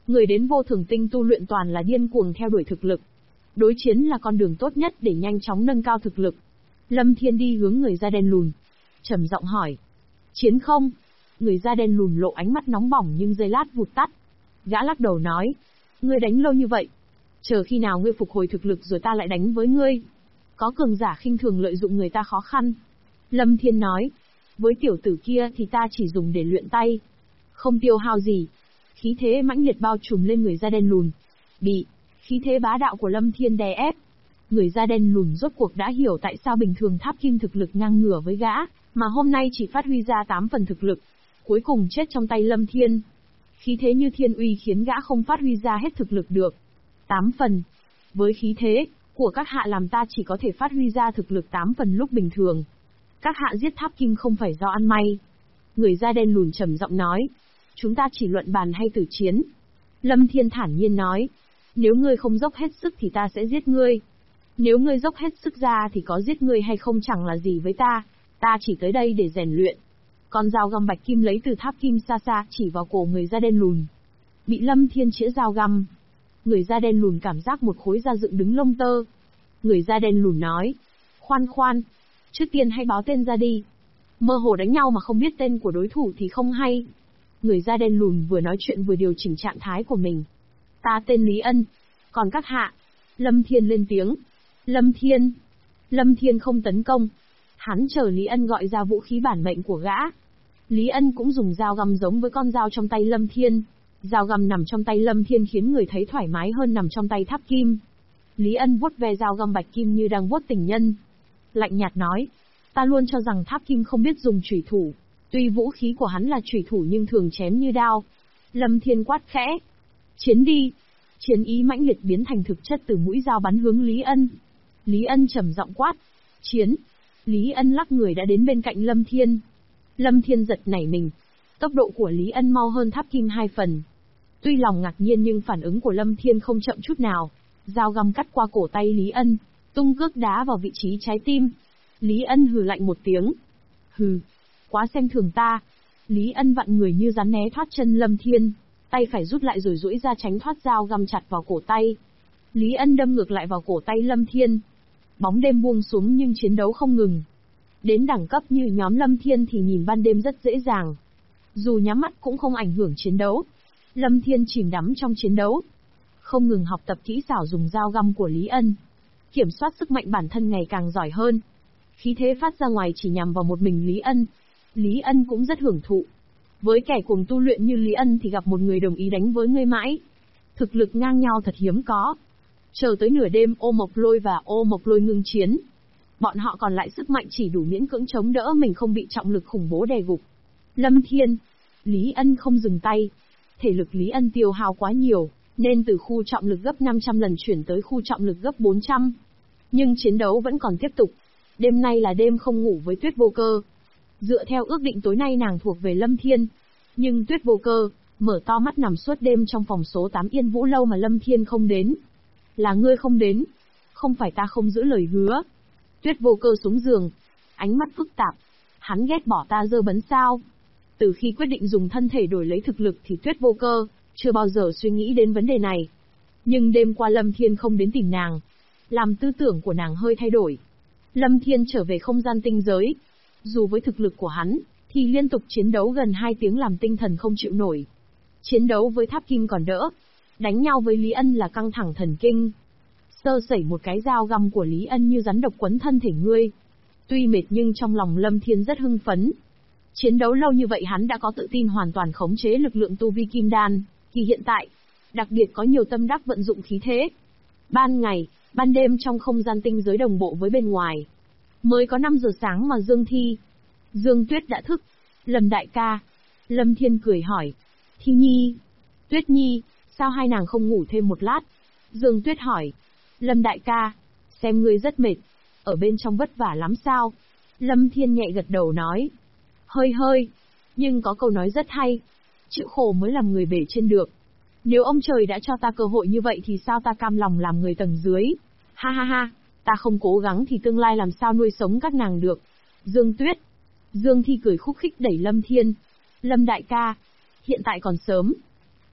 Người đến vô thường tinh tu luyện toàn là điên cuồng theo đuổi thực lực. Đối chiến là con đường tốt nhất để nhanh chóng nâng cao thực lực. Lâm Thiên đi hướng người da đen lùn, trầm giọng hỏi. Chiến không? Người da đen lùn lộ ánh mắt nóng bỏng nhưng giây lát vụt tắt. Gã lắc đầu nói. Ngươi đánh lâu như vậy. Chờ khi nào ngươi phục hồi thực lực rồi ta lại đánh với ngươi. Có cường giả khinh thường lợi dụng người ta khó khăn. Lâm Thiên nói. Với tiểu tử kia thì ta chỉ dùng để luyện tay. Không tiêu hao gì. Khí thế mãnh liệt bao trùm lên người da đen lùn. Bị khí thế bá đạo của Lâm Thiên đè ép. Người da đen lùn rốt cuộc đã hiểu tại sao bình thường Tháp Kim thực lực ngang ngửa với gã, mà hôm nay chỉ phát huy ra 8 phần thực lực, cuối cùng chết trong tay Lâm Thiên. Khí thế như thiên uy khiến gã không phát huy ra hết thực lực được. 8 phần. Với khí thế của các hạ làm ta chỉ có thể phát huy ra thực lực 8 phần lúc bình thường. Các hạ giết Tháp Kim không phải do ăn may. Người da đen lùn trầm giọng nói. Chúng ta chỉ luận bàn hay tử chiến. Lâm Thiên thản nhiên nói. Nếu ngươi không dốc hết sức thì ta sẽ giết ngươi. Nếu ngươi dốc hết sức ra thì có giết ngươi hay không chẳng là gì với ta chỉ tới đây để rèn luyện. Con dao găm bạch kim lấy từ Tháp Kim xa xa chỉ vào cổ người da đen lùn. Bị Lâm Thiên chĩa dao găm. Người da đen lùn cảm giác một khối da dựng đứng lông tơ. Người da đen lùn nói. Khoan, trước tiên hãy báo tên ra đi. Mơ hồ đánh nhau mà không biết tên của đối thủ thì không hay. Người da đen lùn vừa nói chuyện vừa điều chỉnh trạng thái của mình. Ta tên Lý Ân. Còn các hạ? Lâm Thiên lên tiếng. Lâm Thiên không tấn công. Hắn chờ Lý Ân gọi ra vũ khí bản mệnh của gã. Lý Ân cũng dùng dao găm giống với con dao trong tay Lâm Thiên. Dao găm nằm trong tay Lâm Thiên khiến người thấy thoải mái hơn nằm trong tay Tháp Kim. Lý Ân vuốt ve dao găm bạch kim như đang vuốt tình nhân. Lạnh nhạt nói. Ta luôn cho rằng Tháp Kim không biết dùng chủy thủ. Tuy vũ khí của hắn là chủy thủ nhưng thường chém như đao. Lâm Thiên quát khẽ. Chiến đi. Chiến ý mãnh liệt biến thành thực chất từ mũi dao bắn hướng Lý Ân. Lý Ân trầm giọng quát. Chiến. Lý Ân lắc người đã đến bên cạnh Lâm Thiên. Lâm Thiên giật nảy mình. Tốc độ của Lý Ân mau hơn Tháp Kim 2 phần. Tuy lòng ngạc nhiên nhưng phản ứng của Lâm Thiên không chậm chút nào. Dao găm cắt qua cổ tay Lý Ân, tung cước đá vào vị trí trái tim. Lý Ân hừ lạnh một tiếng. Hừ, quá xem thường ta. Lý Ân vặn người như rắn né thoát chân Lâm Thiên, tay phải rút lại rồi duỗi ra tránh thoát dao găm chặt vào cổ tay. Lý Ân đâm ngược lại vào cổ tay Lâm Thiên. Bóng đêm buông xuống nhưng chiến đấu không ngừng. Đến đẳng cấp như nhóm Lâm Thiên thì nhìn ban đêm rất dễ dàng. Dù nhắm mắt cũng không ảnh hưởng chiến đấu. Lâm Thiên chìm đắm trong chiến đấu, không ngừng học tập kỹ xảo dùng dao găm của Lý Ân. Kiểm soát sức mạnh bản thân ngày càng giỏi hơn. Khí thế phát ra ngoài chỉ nhằm vào một mình Lý Ân. Lý Ân cũng rất hưởng thụ. Với kẻ cuồng tu luyện như Lý Ân thì gặp một người đồng ý đánh với ngươi mãi. Thực lực ngang nhau thật hiếm có. Chờ tới nửa đêm Ô Mộc Lôi và Ô Mộc Lôi ngưng chiến. Bọn họ còn lại sức mạnh chỉ đủ miễn cưỡng chống đỡ mình không bị trọng lực khủng bố đè gục. Lâm Thiên. Lý Ân không dừng tay. Thể lực Lý Ân tiêu hao quá nhiều, nên từ khu trọng lực gấp 500 lần chuyển tới khu trọng lực gấp 400. Nhưng chiến đấu vẫn còn tiếp tục. Đêm nay là đêm không ngủ với Tuyết Vô Cơ. Dựa theo ước định tối nay nàng thuộc về Lâm Thiên. Nhưng Tuyết Vô Cơ mở to mắt nằm suốt đêm trong phòng số 8 Yên Vũ Lâu mà Lâm Thiên không đến. Là ngươi không đến. Không phải ta không giữ lời hứa. Tuyết Vô Cơ xuống giường, ánh mắt phức tạp. Hắn ghét bỏ ta dơ bẩn sao? Từ khi quyết định dùng thân thể đổi lấy thực lực thì Tuyết Vô Cơ chưa bao giờ suy nghĩ đến vấn đề này. Nhưng đêm qua Lâm Thiên không đến tìm nàng, làm tư tưởng của nàng hơi thay đổi. Lâm Thiên trở về không gian tinh giới. Dù với thực lực của hắn, thì liên tục chiến đấu gần 2 tiếng làm tinh thần không chịu nổi. Chiến đấu với Tháp Kim còn đỡ. Đánh nhau với Lý Ân là căng thẳng thần kinh. Sơ sẩy một cái dao găm của Lý Ân như rắn độc quấn thân thể ngươi. Tuy mệt nhưng trong lòng Lâm Thiên rất hưng phấn. Chiến đấu lâu như vậy hắn đã có tự tin hoàn toàn khống chế lực lượng tu vi kim đan, thì hiện tại, đặc biệt có nhiều tâm đắc vận dụng khí thế. Ban ngày, ban đêm trong không gian tinh giới đồng bộ với bên ngoài. Mới có 5 giờ sáng mà Dương Tuyết đã thức. Lâm đại ca. Lâm Thiên cười hỏi. Thi Nhi. Tuyết Nhi, sao hai nàng không ngủ thêm một lát? Dương Tuyết hỏi. Lâm đại ca, xem ngươi rất mệt. Ở bên trong vất vả lắm sao? Lâm Thiên nhẹ gật đầu nói. Hơi, nhưng có câu nói rất hay. Chịu khổ mới làm người bề trên được. Nếu ông trời đã cho ta cơ hội như vậy thì sao ta cam lòng làm người tầng dưới? Ha ha ha, ta không cố gắng thì tương lai làm sao nuôi sống các nàng được. Dương Tuyết. Dương Thi cười khúc khích đẩy Lâm Thiên. Lâm đại ca, hiện tại còn sớm.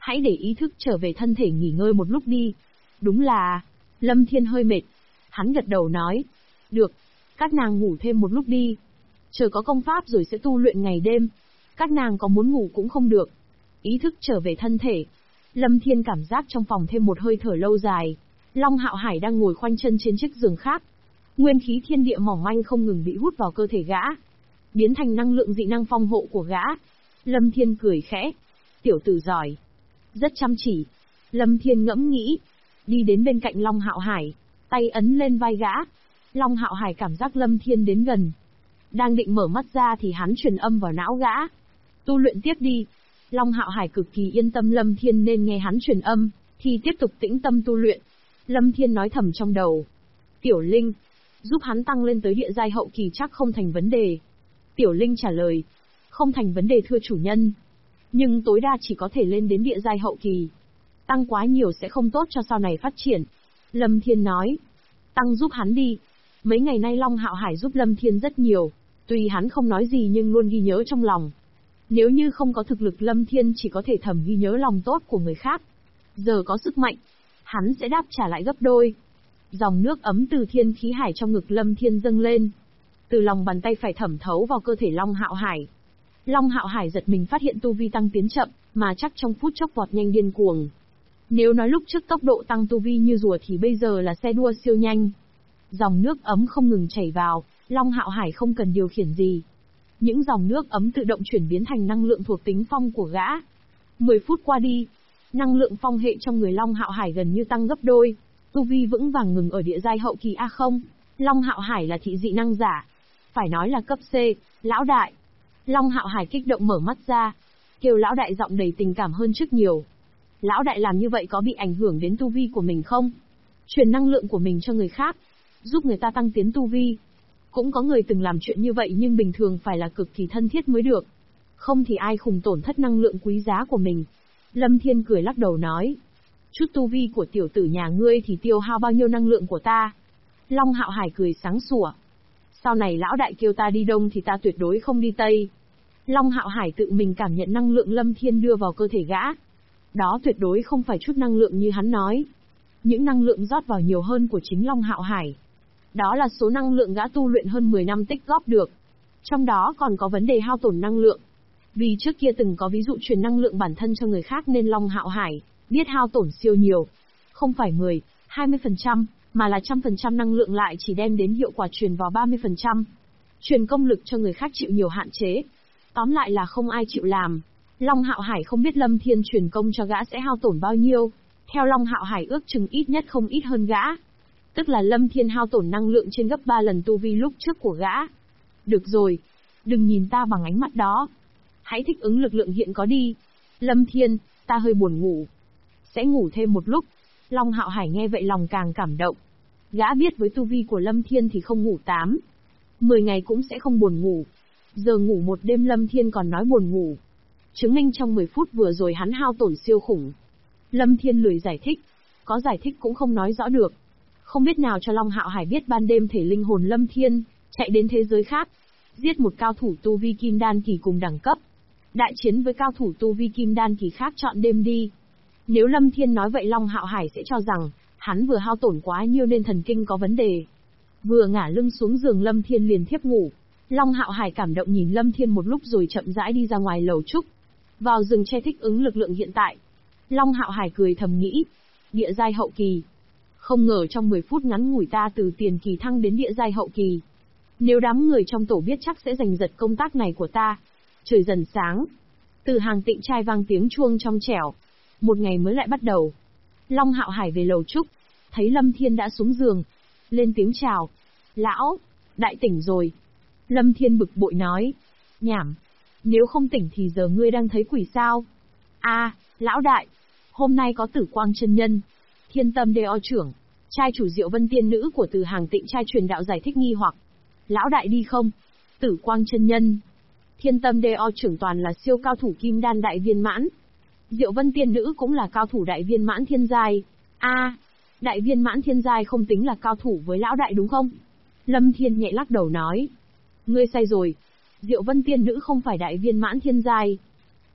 Hãy để ý thức trở về thân thể nghỉ ngơi một lúc đi. Đúng là... Lâm Thiên hơi mệt. Hắn gật đầu nói. Được. Các nàng ngủ thêm một lúc đi. Chờ có công pháp rồi sẽ tu luyện ngày đêm. Các nàng có muốn ngủ cũng không được. Ý thức trở về thân thể. Lâm Thiên cảm giác trong phòng thêm một hơi thở lâu dài. Long Hạo Hải đang ngồi khoanh chân trên chiếc giường khác. Nguyên khí thiên địa mỏng manh không ngừng bị hút vào cơ thể gã, biến thành năng lượng dị năng phong hộ của gã. Lâm Thiên cười khẽ. Tiểu tử giỏi. Rất chăm chỉ. Lâm Thiên ngẫm nghĩ. Đi đến bên cạnh Long Hạo Hải. Tay ấn lên vai gã. Long Hạo Hải cảm giác Lâm Thiên đến gần. Đang định mở mắt ra thì hắn truyền âm vào não gã. Tu luyện tiếp đi. Long Hạo Hải cực kỳ yên tâm Lâm Thiên nên nghe hắn truyền âm, thì tiếp tục tĩnh tâm tu luyện. Lâm Thiên nói thầm trong đầu. Tiểu Linh, giúp hắn tăng lên tới địa giai hậu kỳ chắc không thành vấn đề. Tiểu Linh trả lời. Không thành vấn đề thưa chủ nhân. Nhưng tối đa chỉ có thể lên đến địa giai hậu kỳ. Tăng quá nhiều sẽ không tốt cho sau này phát triển. Lâm Thiên nói. Tăng giúp hắn đi. Mấy ngày nay Long Hạo Hải giúp Lâm Thiên rất nhiều. Tuy hắn không nói gì nhưng luôn ghi nhớ trong lòng. Nếu như không có thực lực Lâm Thiên chỉ có thể thầm ghi nhớ lòng tốt của người khác. Giờ có sức mạnh, hắn sẽ đáp trả lại gấp đôi. Dòng nước ấm từ thiên khí hải trong ngực Lâm Thiên dâng lên. Từ lòng bàn tay phải thẩm thấu vào cơ thể Long Hạo Hải. Long Hạo Hải giật mình phát hiện tu vi tăng tiến chậm, mà chắc trong phút chốc vọt nhanh điên cuồng. Nếu nói lúc trước tốc độ tăng tu vi như rùa thì bây giờ là xe đua siêu nhanh. Dòng nước ấm không ngừng chảy vào, Long Hạo Hải không cần điều khiển gì. Những dòng nước ấm tự động chuyển biến thành năng lượng thuộc tính phong của gã. 10 phút qua đi, năng lượng phong hệ trong người Long Hạo Hải gần như tăng gấp đôi. Tu vi vững vàng ngừng ở địa giai hậu kỳ A0. Long Hạo Hải là thị dị năng giả. Phải nói là cấp C, lão đại. Long Hạo Hải kích động mở mắt ra. Kêu lão đại giọng đầy tình cảm hơn trước nhiều. Lão đại làm như vậy có bị ảnh hưởng đến tu vi của mình không? Truyền năng lượng của mình cho người khác, giúp người ta tăng tiến tu vi. Cũng có người từng làm chuyện như vậy nhưng bình thường phải là cực kỳ thân thiết mới được. Không thì ai khùng tổn thất năng lượng quý giá của mình. Lâm Thiên cười lắc đầu nói. Chút tu vi của tiểu tử nhà ngươi thì tiêu hao bao nhiêu năng lượng của ta? Long Hạo Hải cười sáng sủa. Sau này lão đại kêu ta đi đông thì ta tuyệt đối không đi tây. Long Hạo Hải tự mình cảm nhận năng lượng Lâm Thiên đưa vào cơ thể gã. Đó tuyệt đối không phải chút năng lượng như hắn nói. Những năng lượng rót vào nhiều hơn của chính Long Hạo Hải. Đó là số năng lượng gã tu luyện hơn 10 năm tích góp được. Trong đó còn có vấn đề hao tổn năng lượng. Vì trước kia từng có ví dụ truyền năng lượng bản thân cho người khác nên Long Hạo Hải biết hao tổn siêu nhiều. Không phải 10, 20%, mà là 100% năng lượng lại chỉ đem đến hiệu quả truyền vào 30%. Truyền công lực cho người khác chịu nhiều hạn chế. Tóm lại là không ai chịu làm. Long Hạo Hải không biết Lâm Thiên truyền công cho gã sẽ hao tổn bao nhiêu. Theo Long Hạo Hải ước chừng ít nhất không ít hơn gã. Tức là Lâm Thiên hao tổn năng lượng trên gấp 3 lần tu vi lúc trước của gã. Được rồi. Đừng nhìn ta bằng ánh mắt đó. Hãy thích ứng lực lượng hiện có đi. Lâm Thiên, ta hơi buồn ngủ. Sẽ ngủ thêm một lúc. Long Hạo Hải nghe vậy lòng càng cảm động. Gã biết với tu vi của Lâm Thiên thì không ngủ 10 ngày cũng sẽ không buồn ngủ. Giờ ngủ một đêm Lâm Thiên còn nói buồn ngủ. Chứng minh trong 10 phút vừa rồi hắn hao tổn siêu khủng. Lâm Thiên lười giải thích. Có giải thích cũng không nói rõ được. Không biết nào cho Long Hạo Hải biết ban đêm thể linh hồn Lâm Thiên chạy đến thế giới khác, giết một cao thủ tu vi kim đan kỳ cùng đẳng cấp. Đại chiến với cao thủ tu vi kim đan kỳ khác chọn đêm đi. Nếu Lâm Thiên nói vậy Long Hạo Hải sẽ cho rằng hắn vừa hao tổn quá nhiều nên thần kinh có vấn đề. Vừa ngả lưng xuống giường Lâm Thiên liền thiếp ngủ. Long Hạo Hải cảm động nhìn Lâm Thiên một lúc rồi chậm rãi đi ra ngoài lầu trúc. Vào rừng che thích ứng lực lượng hiện tại. Long Hạo Hải cười thầm nghĩ. Địa giai hậu kỳ. Không ngờ trong 10 phút ngắn ngủi ta từ tiền kỳ thăng đến địa giai hậu kỳ. Nếu đám người trong tổ biết chắc sẽ giành giật công tác này của ta. Trời dần sáng. Từ hàng Tịnh Trai vang tiếng chuông trong trẻo. Một ngày mới lại bắt đầu. Long Hạo Hải về lầu trúc. Thấy Lâm Thiên đã xuống giường. Lên tiếng chào. Lão, đại tỉnh rồi. Lâm Thiên bực bội nói. Nhảm. Nếu không tỉnh thì giờ ngươi đang thấy quỷ sao? Lão đại. Hôm nay có Tử Quang chân nhân. Thiên Tâm Đeo trưởng. Trai chủ Diệu Vân tiên nữ của Từ Hàng Tịnh Trai truyền đạo giải thích nghi hoặc. Lão đại đi không? Tử Quang chân nhân. Thiên Tâm Đeo trưởng toàn là siêu cao thủ kim đan đại viên mãn. Diệu Vân tiên nữ cũng là cao thủ đại viên mãn thiên giai. Đại viên mãn thiên giai không tính là cao thủ với lão đại đúng không? Lâm Thiên nhẹ lắc đầu nói. Ngươi sai rồi. Diệu Vân tiên nữ không phải đại viên mãn thiên giai.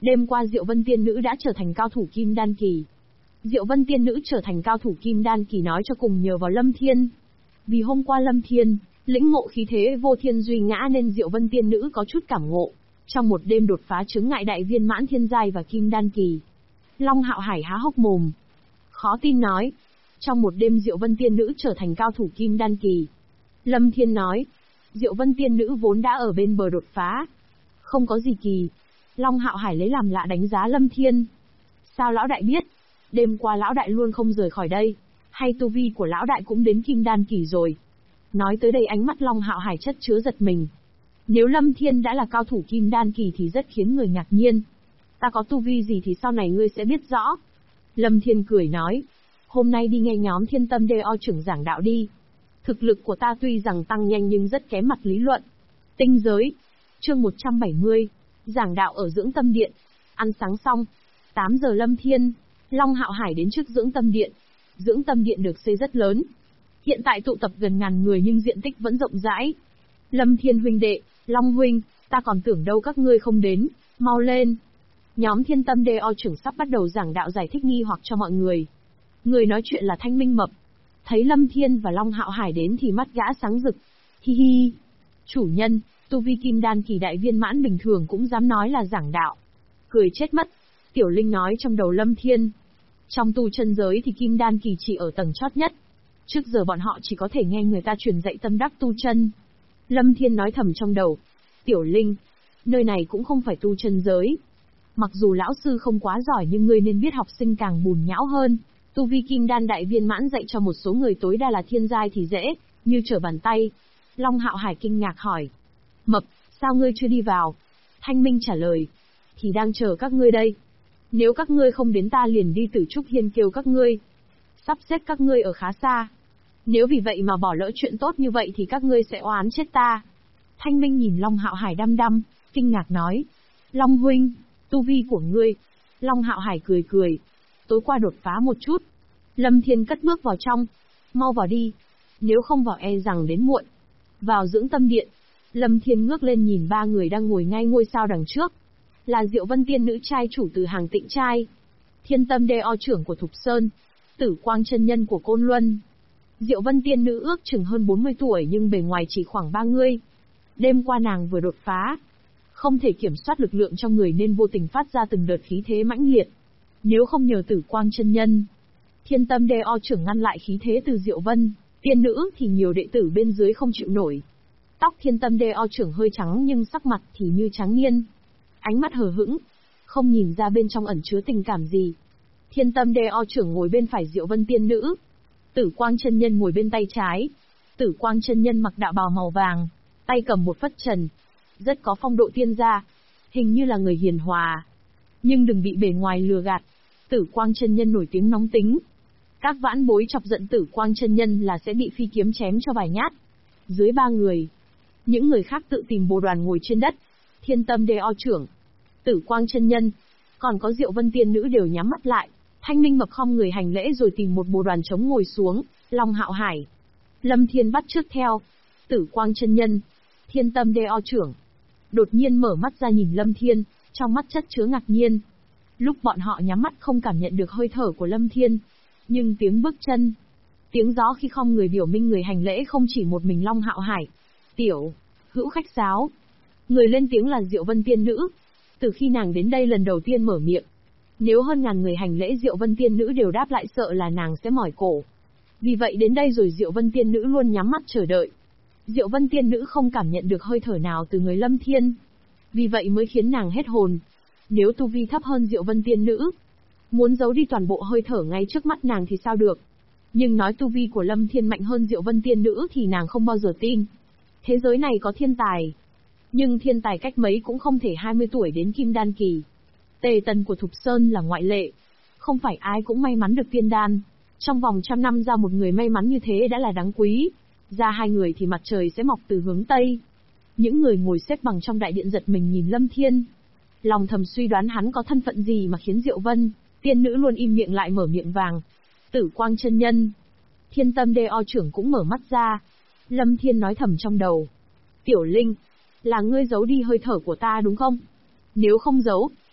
Đêm qua Diệu Vân Tiên Nữ đã trở thành cao thủ Kim Đan Kỳ. Diệu Vân Tiên Nữ trở thành cao thủ Kim Đan Kỳ nói cho cùng nhờ vào Lâm Thiên. Vì hôm qua Lâm Thiên lĩnh ngộ khí thế vô thiên duy ngã nên Diệu Vân Tiên Nữ có chút cảm ngộ. Trong một đêm đột phá chướng ngại đại viên mãn thiên giai và Kim Đan Kỳ. Long Hạo Hải há hốc mồm. Khó tin nói. Trong một đêm Diệu Vân Tiên Nữ trở thành cao thủ Kim Đan Kỳ. Lâm Thiên nói. Diệu Vân Tiên Nữ vốn đã ở bên bờ đột phá. Không có gì kỳ. Long Hạo Hải lấy làm lạ đánh giá Lâm Thiên. Sao lão đại biết? Đêm qua lão đại luôn không rời khỏi đây. Hay tu vi của lão đại cũng đến Kim Đan Kỳ rồi? Nói tới đây ánh mắt Long Hạo Hải chất chứa giật mình. Nếu Lâm Thiên đã là cao thủ Kim Đan Kỳ thì rất khiến người ngạc nhiên. Ta có tu vi gì thì sau này ngươi sẽ biết rõ. Lâm Thiên cười nói. Hôm nay đi nghe nhóm Thiên Tâm Do trưởng giảng đạo đi. Thực lực của ta tuy rằng tăng nhanh nhưng rất kém mặt lý luận. Tinh giới. Chương 170. Giảng đạo ở Dưỡng Tâm Điện. Ăn sáng xong. 8 giờ Lâm Thiên, Long Hạo Hải đến trước Dưỡng Tâm Điện. Dưỡng Tâm Điện được xây rất lớn. Hiện tại tụ tập gần ngàn người nhưng diện tích vẫn rộng rãi. Lâm Thiên huynh đệ, Long huynh, ta còn tưởng đâu các ngươi không đến, mau lên. Nhóm Thiên Tâm Do trưởng sắp bắt đầu giảng đạo giải thích nghi hoặc cho mọi người. Người nói chuyện là Thanh Minh Mập. Thấy Lâm Thiên và Long Hạo Hải đến thì mắt gã sáng rực. Hi hi. Chủ nhân, tu vi Kim Đan Kỳ đại viên mãn bình thường cũng dám nói là giảng đạo. Cười chết mất. Tiểu Linh nói trong đầu Lâm Thiên. Trong tu chân giới thì Kim Đan Kỳ chỉ ở tầng chót nhất. Trước giờ bọn họ chỉ có thể nghe người ta truyền dạy tâm đắc tu chân. Lâm Thiên nói thầm trong đầu. Tiểu Linh, nơi này cũng không phải tu chân giới. Mặc dù lão sư không quá giỏi nhưng ngươi nên biết học sinh càng bùn nhão hơn. Tu vi Kim Đan đại viên mãn dạy cho một số người tối đa là thiên giai thì dễ, như trở bàn tay. Long Hạo Hải kinh ngạc hỏi. Mập, sao ngươi chưa đi vào? Thanh Minh trả lời. Thì đang chờ các ngươi đây. Nếu các ngươi không đến ta liền đi Tử Trúc Hiên kêu các ngươi. Sắp xếp các ngươi ở khá xa. Nếu vì vậy mà bỏ lỡ chuyện tốt như vậy thì các ngươi sẽ oán chết ta. Thanh Minh nhìn Long Hạo Hải đăm đăm, kinh ngạc nói. Long huynh, tu vi của ngươi. Long Hạo Hải cười cười. Tối qua đột phá một chút. Lâm Thiên cất bước vào trong. Mau vào đi. Nếu không vào e rằng đến muộn. Vào Dưỡng Tâm Điện. Lâm Thiên ngước lên nhìn ba người đang ngồi ngay ngôi sao đằng trước. Là Diệu Vân Tiên Nữ trai chủ từ hàng Tịnh trai. Thiên Tâm Do trưởng của Thục Sơn. Tử Quang chân nhân của Côn Luân. Diệu Vân Tiên Nữ ước chừng hơn 40 tuổi nhưng bề ngoài chỉ khoảng 30. Đêm qua nàng vừa đột phá. Không thể kiểm soát lực lượng trong người nên vô tình phát ra từng đợt khí thế mãnh liệt. Nếu không nhờ Tử Quang chân nhân, Thiên Tâm Do trưởng ngăn lại khí thế từ Diệu Vân Tiên Nữ thì nhiều đệ tử bên dưới không chịu nổi. Tóc Thiên Tâm Do trưởng hơi trắng nhưng sắc mặt thì như trắng nghiên. Ánh mắt hờ hững, không nhìn ra bên trong ẩn chứa tình cảm gì. Thiên Tâm Do trưởng ngồi bên phải Diệu Vân Tiên Nữ. Tử Quang chân nhân ngồi bên tay trái. Tử Quang chân nhân mặc đạo bào màu vàng, tay cầm một phất trần. Rất có phong độ tiên gia, hình như là người hiền hòa. Nhưng đừng bị bề ngoài lừa gạt. Tử Quang chân nhân nổi tiếng nóng tính. Các vãn bối chọc giận Tử Quang chân nhân là sẽ bị phi kiếm chém cho vài nhát. Dưới ba người, những người khác tự tìm bồ đoàn ngồi trên đất. Thiên Tâm Do trưởng, Tử Quang chân nhân, còn có Diệu Vân Tiên Nữ đều nhắm mắt lại. Thanh Minh Mập không người hành lễ rồi tìm một bồ đoàn trống ngồi xuống. Long Hạo Hải, Lâm Thiên bắt trước theo. Tử Quang chân nhân, Thiên Tâm Do trưởng đột nhiên mở mắt ra nhìn Lâm Thiên, trong mắt chất chứa ngạc nhiên. Lúc bọn họ nhắm mắt không cảm nhận được hơi thở của Lâm Thiên, nhưng tiếng bước chân, tiếng gió khi không người biểu minh người hành lễ không chỉ một mình Long Hạo Hải. Tiểu hữu khách sáo. Người lên tiếng là Diệu Vân Tiên Nữ. Từ khi nàng đến đây lần đầu tiên mở miệng, nếu hơn ngàn người hành lễ Diệu Vân Tiên Nữ đều đáp lại sợ là nàng sẽ mỏi cổ. Vì vậy đến đây rồi Diệu Vân Tiên Nữ luôn nhắm mắt chờ đợi. Diệu Vân Tiên Nữ không cảm nhận được hơi thở nào từ người Lâm Thiên. Vì vậy mới khiến nàng hết hồn. Nếu tu vi thấp hơn Diệu Vân Tiên Nữ, muốn giấu đi toàn bộ hơi thở ngay trước mắt nàng thì sao được. Nhưng nói tu vi của Lâm Thiên mạnh hơn Diệu Vân Tiên Nữ thì nàng không bao giờ tin. Thế giới này có thiên tài, nhưng thiên tài cách mấy cũng không thể 20 tuổi đến Kim Đan Kỳ. Tề Tần của Thục Sơn là ngoại lệ. Không phải ai cũng may mắn được tiên đan. Trong vòng 100 năm ra một người may mắn như thế đã là đáng quý. Ra hai người thì mặt trời sẽ mọc từ hướng Tây. Những người ngồi xếp bằng trong đại điện giật mình nhìn Lâm Thiên. Lòng thầm suy đoán hắn có thân phận gì mà khiến Diệu Vân Tiên Nữ luôn im miệng lại mở miệng vàng. Tử Quang chân nhân, Thiên Tâm Do trưởng cũng mở mắt ra. Lâm Thiên nói thầm trong đầu. Tiểu Linh, là ngươi giấu đi hơi thở của ta đúng không? Nếu không giấu,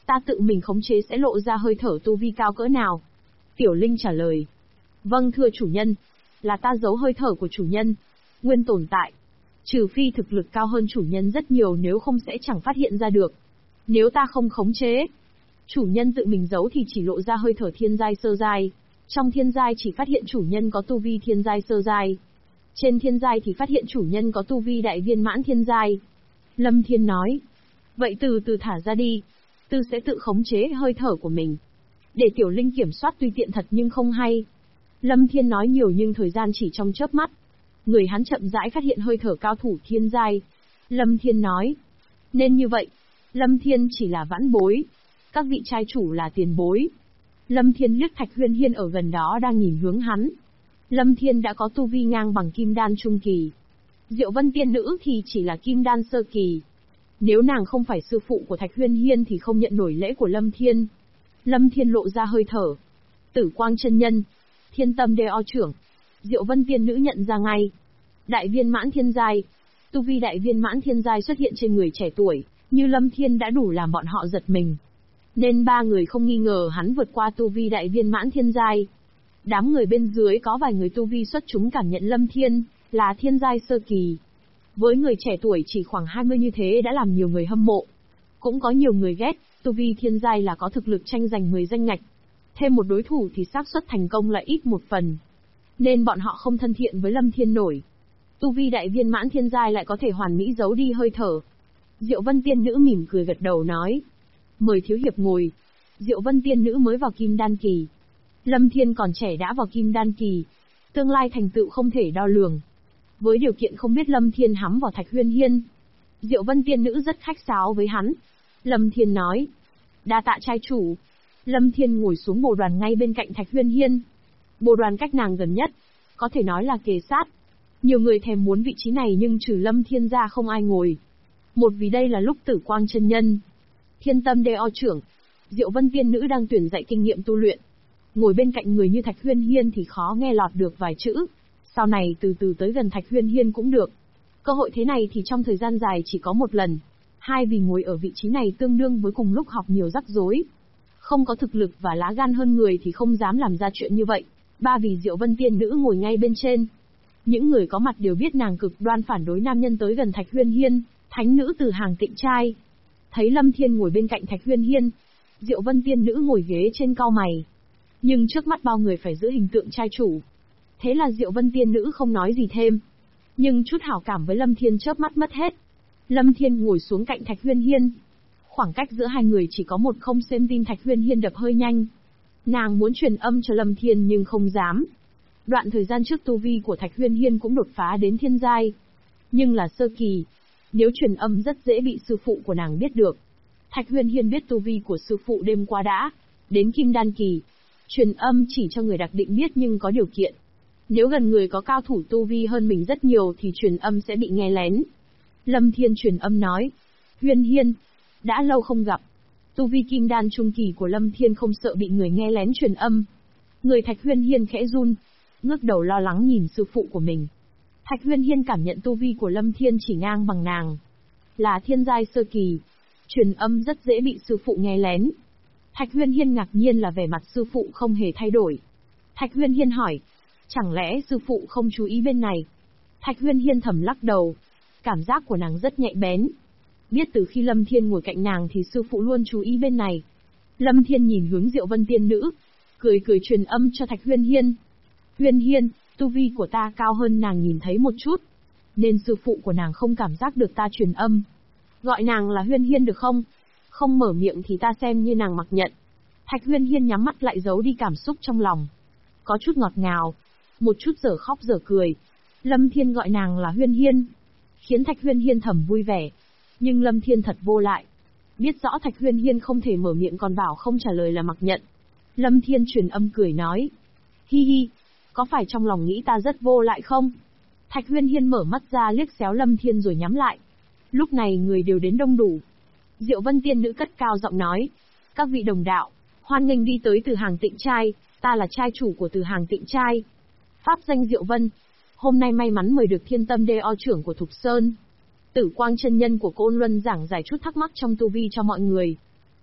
Ta tự mình khống chế sẽ lộ ra hơi thở tu vi cao cỡ nào? Tiểu Linh trả lời. Vâng thưa chủ nhân. Là ta giấu hơi thở của chủ nhân. Nguyên tồn tại. Trừ phi thực lực cao hơn chủ nhân rất nhiều, nếu không sẽ chẳng phát hiện ra được. Nếu ta không khống chế, chủ nhân tự mình giấu thì chỉ lộ ra hơi thở thiên giai sơ giai. Trong thiên giai chỉ phát hiện chủ nhân có tu vi thiên giai sơ giai. Trên thiên giai thì phát hiện chủ nhân có tu vi đại viên mãn thiên giai. Lâm Thiên nói. Vậy từ từ thả ra đi. Tư sẽ tự khống chế hơi thở của mình. Để Tiểu Linh kiểm soát tuy tiện thật nhưng không hay. Lâm Thiên nói nhiều nhưng thời gian chỉ trong chớp mắt. Người hắn chậm rãi phát hiện hơi thở cao thủ thiên giai. Lâm Thiên nói. Nên như vậy. Lâm Thiên chỉ là vãn bối. Các vị trai chủ là tiền bối. Lâm Thiên liếc Thạch Huyên Hiên ở gần đó đang nhìn hướng hắn. Lâm Thiên đã có tu vi ngang bằng kim đan trung kỳ. Diệu Vân tiên nữ thì chỉ là kim đan sơ kỳ. Nếu nàng không phải sư phụ của Thạch Huyên Hiên thì không nhận nổi lễ của Lâm Thiên. Lâm Thiên lộ ra hơi thở. Tử Quang chân nhân, Thiên Tâm Đeo trưởng. Diệu Vân tiên nữ nhận ra ngay. Đại viên mãn thiên giai. Tu vi đại viên mãn thiên giai xuất hiện trên người trẻ tuổi, như Lâm Thiên đã đủ làm bọn họ giật mình. Nên ba người không nghi ngờ hắn vượt qua tu vi đại viên mãn thiên giai. Đám người bên dưới có vài người tu vi xuất chúng cảm nhận Lâm Thiên là thiên giai sơ kỳ. Với người trẻ tuổi chỉ khoảng 20 như thế đã làm nhiều người hâm mộ. Cũng có nhiều người ghét, tu vi thiên giai là có thực lực tranh giành 10 danh ngạch. Thêm một đối thủ thì xác suất thành công lại ít một phần. Nên bọn họ không thân thiện với Lâm Thiên nổi. Tu vi đại viên mãn thiên giai lại có thể hoàn mỹ giấu đi hơi thở. Diệu Vân tiên nữ mỉm cười gật đầu nói. Mời thiếu hiệp ngồi. Diệu Vân tiên nữ mới vào kim đan kỳ. Lâm Thiên còn trẻ đã vào kim đan kỳ. Tương lai thành tựu không thể đo lường. Với điều kiện không biết Lâm Thiên hắm vào Thạch Huyên Hiên. Diệu Vân tiên nữ rất khách sáo với hắn. Lâm Thiên nói. Đa tạ trai chủ. Lâm Thiên ngồi xuống bồ đoàn ngay bên cạnh Thạch Huyên Hiên. Bồ đoàn cách nàng gần nhất. Có thể nói là kề sát. Nhiều người thèm muốn vị trí này nhưng trừ Lâm Thiên ra không ai ngồi. Một vì đây là lúc Tử Quang chân nhân, Thiên Tâm Đeo trưởng, Diệu Vân tiên nữ đang tuyển dạy kinh nghiệm tu luyện. Ngồi bên cạnh người như Thạch Huyên Hiên thì khó nghe lọt được vài chữ. Sau này từ từ tới gần Thạch Huyên Hiên cũng được. Cơ hội thế này thì trong thời gian dài chỉ có một lần. Hai vì ngồi ở vị trí này tương đương với cùng lúc học nhiều rắc rối. Không có thực lực và lá gan hơn người thì không dám làm ra chuyện như vậy. Ba vì Diệu Vân tiên nữ ngồi ngay bên trên. Những người có mặt đều biết nàng cực đoan phản đối nam nhân tới gần Thạch Huyên Hiên, thánh nữ từ hàng Tịnh trai. Thấy Lâm Thiên ngồi bên cạnh Thạch Huyên Hiên, Diệu Vân tiên nữ ngồi ghế trên cau mày. Nhưng trước mắt bao người phải giữ hình tượng trai chủ. Thế là Diệu Vân tiên nữ không nói gì thêm. Nhưng chút hảo cảm với Lâm Thiên chớp mắt mất hết. Lâm Thiên ngồi xuống cạnh Thạch Huyên Hiên. Khoảng cách giữa hai người chỉ có 10 cm. Thạch Huyên Hiên đập hơi nhanh. Nàng muốn truyền âm cho Lâm Thiên nhưng không dám. Đoạn thời gian trước tu vi của Thạch Huyên Hiên cũng đột phá đến thiên giai. Nhưng là sơ kỳ. Nếu truyền âm rất dễ bị sư phụ của nàng biết được. Thạch Huyên Hiên biết tu vi của sư phụ đêm qua đã đến kim đan kỳ. Truyền âm chỉ cho người đặc định biết nhưng có điều kiện. Nếu gần người có cao thủ tu vi hơn mình rất nhiều thì truyền âm sẽ bị nghe lén. Lâm Thiên truyền âm nói. Huyên Hiên, đã lâu không gặp. Tu vi kim đan trung kỳ của Lâm Thiên không sợ bị người nghe lén truyền âm. Người Thạch Huyên Hiên khẽ run, ngước đầu lo lắng nhìn sư phụ của mình. Thạch Huyên Hiên cảm nhận tu vi của Lâm Thiên chỉ ngang bằng nàng. Là thiên giai sơ kỳ. Truyền âm rất dễ bị sư phụ nghe lén. Thạch Huyên Hiên ngạc nhiên là vẻ mặt sư phụ không hề thay đổi. Thạch Huyên Hiên hỏi. Chẳng lẽ sư phụ không chú ý bên này? Thạch Huyên Hiên thầm lắc đầu. Cảm giác của nàng rất nhạy bén. Biết từ khi Lâm Thiên ngồi cạnh nàng thì sư phụ luôn chú ý bên này. Lâm Thiên nhìn hướng Diệu Vân tiên nữ. Cười cười truyền âm cho Thạch Huyên Hiên. Huyên Hiên, tu vi của ta cao hơn nàng nhìn thấy một chút. Nên sư phụ của nàng không cảm giác được ta truyền âm. Gọi nàng là Huyên Hiên được không? Không mở miệng thì ta xem như nàng mặc nhận. Thạch Huyên Hiên nhắm mắt lại giấu đi cảm xúc trong lòng. Có chút ngọt ngào. Một chút dở khóc dở cười. Lâm Thiên gọi nàng là Huyên Hiên. Khiến Thạch Huyên Hiên thầm vui vẻ. Nhưng Lâm Thiên thật vô lại. Biết rõ Thạch Huyên Hiên không thể mở miệng còn bảo không trả lời là mặc nhận. Lâm Thiên truyền âm cười nói. Hi hi, có phải trong lòng nghĩ ta rất vô lại không? Thạch Huyên Hiên mở mắt ra liếc xéo Lâm Thiên rồi nhắm lại. Lúc này người đều đến đông đủ. Diệu Vân tiên nữ cất cao giọng nói. Các vị đồng đạo, hoan nghênh đi tới Từ Hàng Tịnh trai, ta là trai chủ của Từ Hàng Tịnh trai. Pháp danh Diệu Vân. Hôm nay may mắn mời được Thiên Tâm Đeo trưởng của Thục Sơn. Tử Quang chân nhân của Côn Luân giảng giải chút thắc mắc trong tu vi cho mọi người.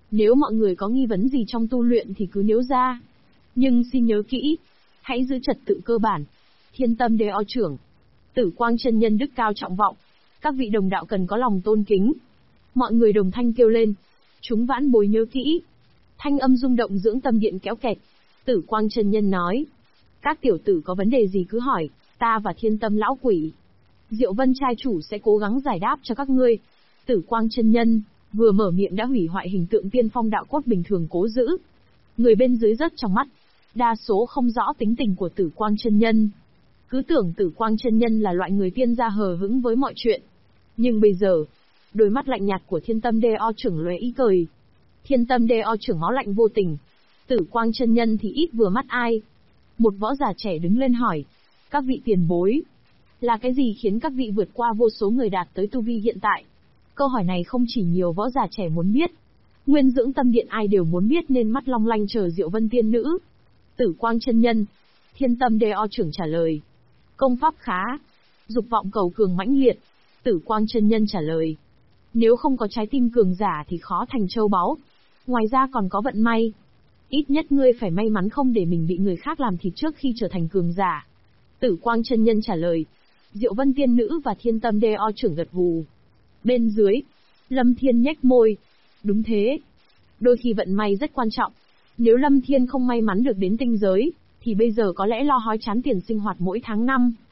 Nếu mọi người có nghi vấn gì trong tu luyện thì cứ nêu ra. Nhưng xin nhớ kỹ, hãy giữ trật tự cơ bản. Thiên Tâm Đeo trưởng. Tử Quang chân nhân đức cao trọng vọng. Các vị đồng đạo cần có lòng tôn kính. Mọi người đồng thanh kêu lên. Chúng vãn bối nhớ kỹ. Thanh âm rung động dưỡng tâm điện kéo kẹt. Tử Quang chân nhân nói. Các tiểu tử có vấn đề gì cứ hỏi, ta và Thiên Tâm lão quỷ. Diệu Vân trai chủ sẽ cố gắng giải đáp cho các ngươi. Tử Quang chân nhân vừa mở miệng đã hủy hoại hình tượng tiên phong đạo cốt bình thường cố giữ. Người bên dưới rớt trong mắt. Đa số không rõ tính tình của Tử Quang chân nhân. Cứ tưởng Tử Quang chân nhân là loại người tiên gia hờ hững với mọi chuyện. Nhưng bây giờ, đôi mắt lạnh nhạt của Thiên Tâm Đeo trưởng lóe ý cười. Thiên Tâm Đeo trưởng máu lạnh vô tình. Tử Quang chân nhân thì ít vừa mắt ai. Một võ giả trẻ đứng lên hỏi. Các vị tiền bối, là cái gì khiến các vị vượt qua vô số người đạt tới tu vi hiện tại? Câu hỏi này không chỉ nhiều võ giả trẻ muốn biết. Nguyên dưỡng tâm điện ai đều muốn biết nên mắt long lanh chờ Diệu Vân tiên nữ. Tử Quang chân nhân. Thiên Tâm Đeo trưởng trả lời. Công pháp khá. Dục vọng cầu cường mãnh liệt. Tử Quang chân nhân trả lời. Nếu không có trái tim cường giả thì khó thành châu báu. Ngoài ra còn có vận may. Ít nhất ngươi phải may mắn không để mình bị người khác làm thịt trước khi trở thành cường giả. Tử Quang chân nhân trả lời. Diệu Vân tiên nữ và Thiên Tâm Đeo trưởng gật gù. Bên dưới, Lâm Thiên nhếch môi. Đúng thế. Đôi khi vận may rất quan trọng. Nếu Lâm Thiên không may mắn được đến tinh giới, thì bây giờ có lẽ lo hói chán tiền sinh hoạt mỗi tháng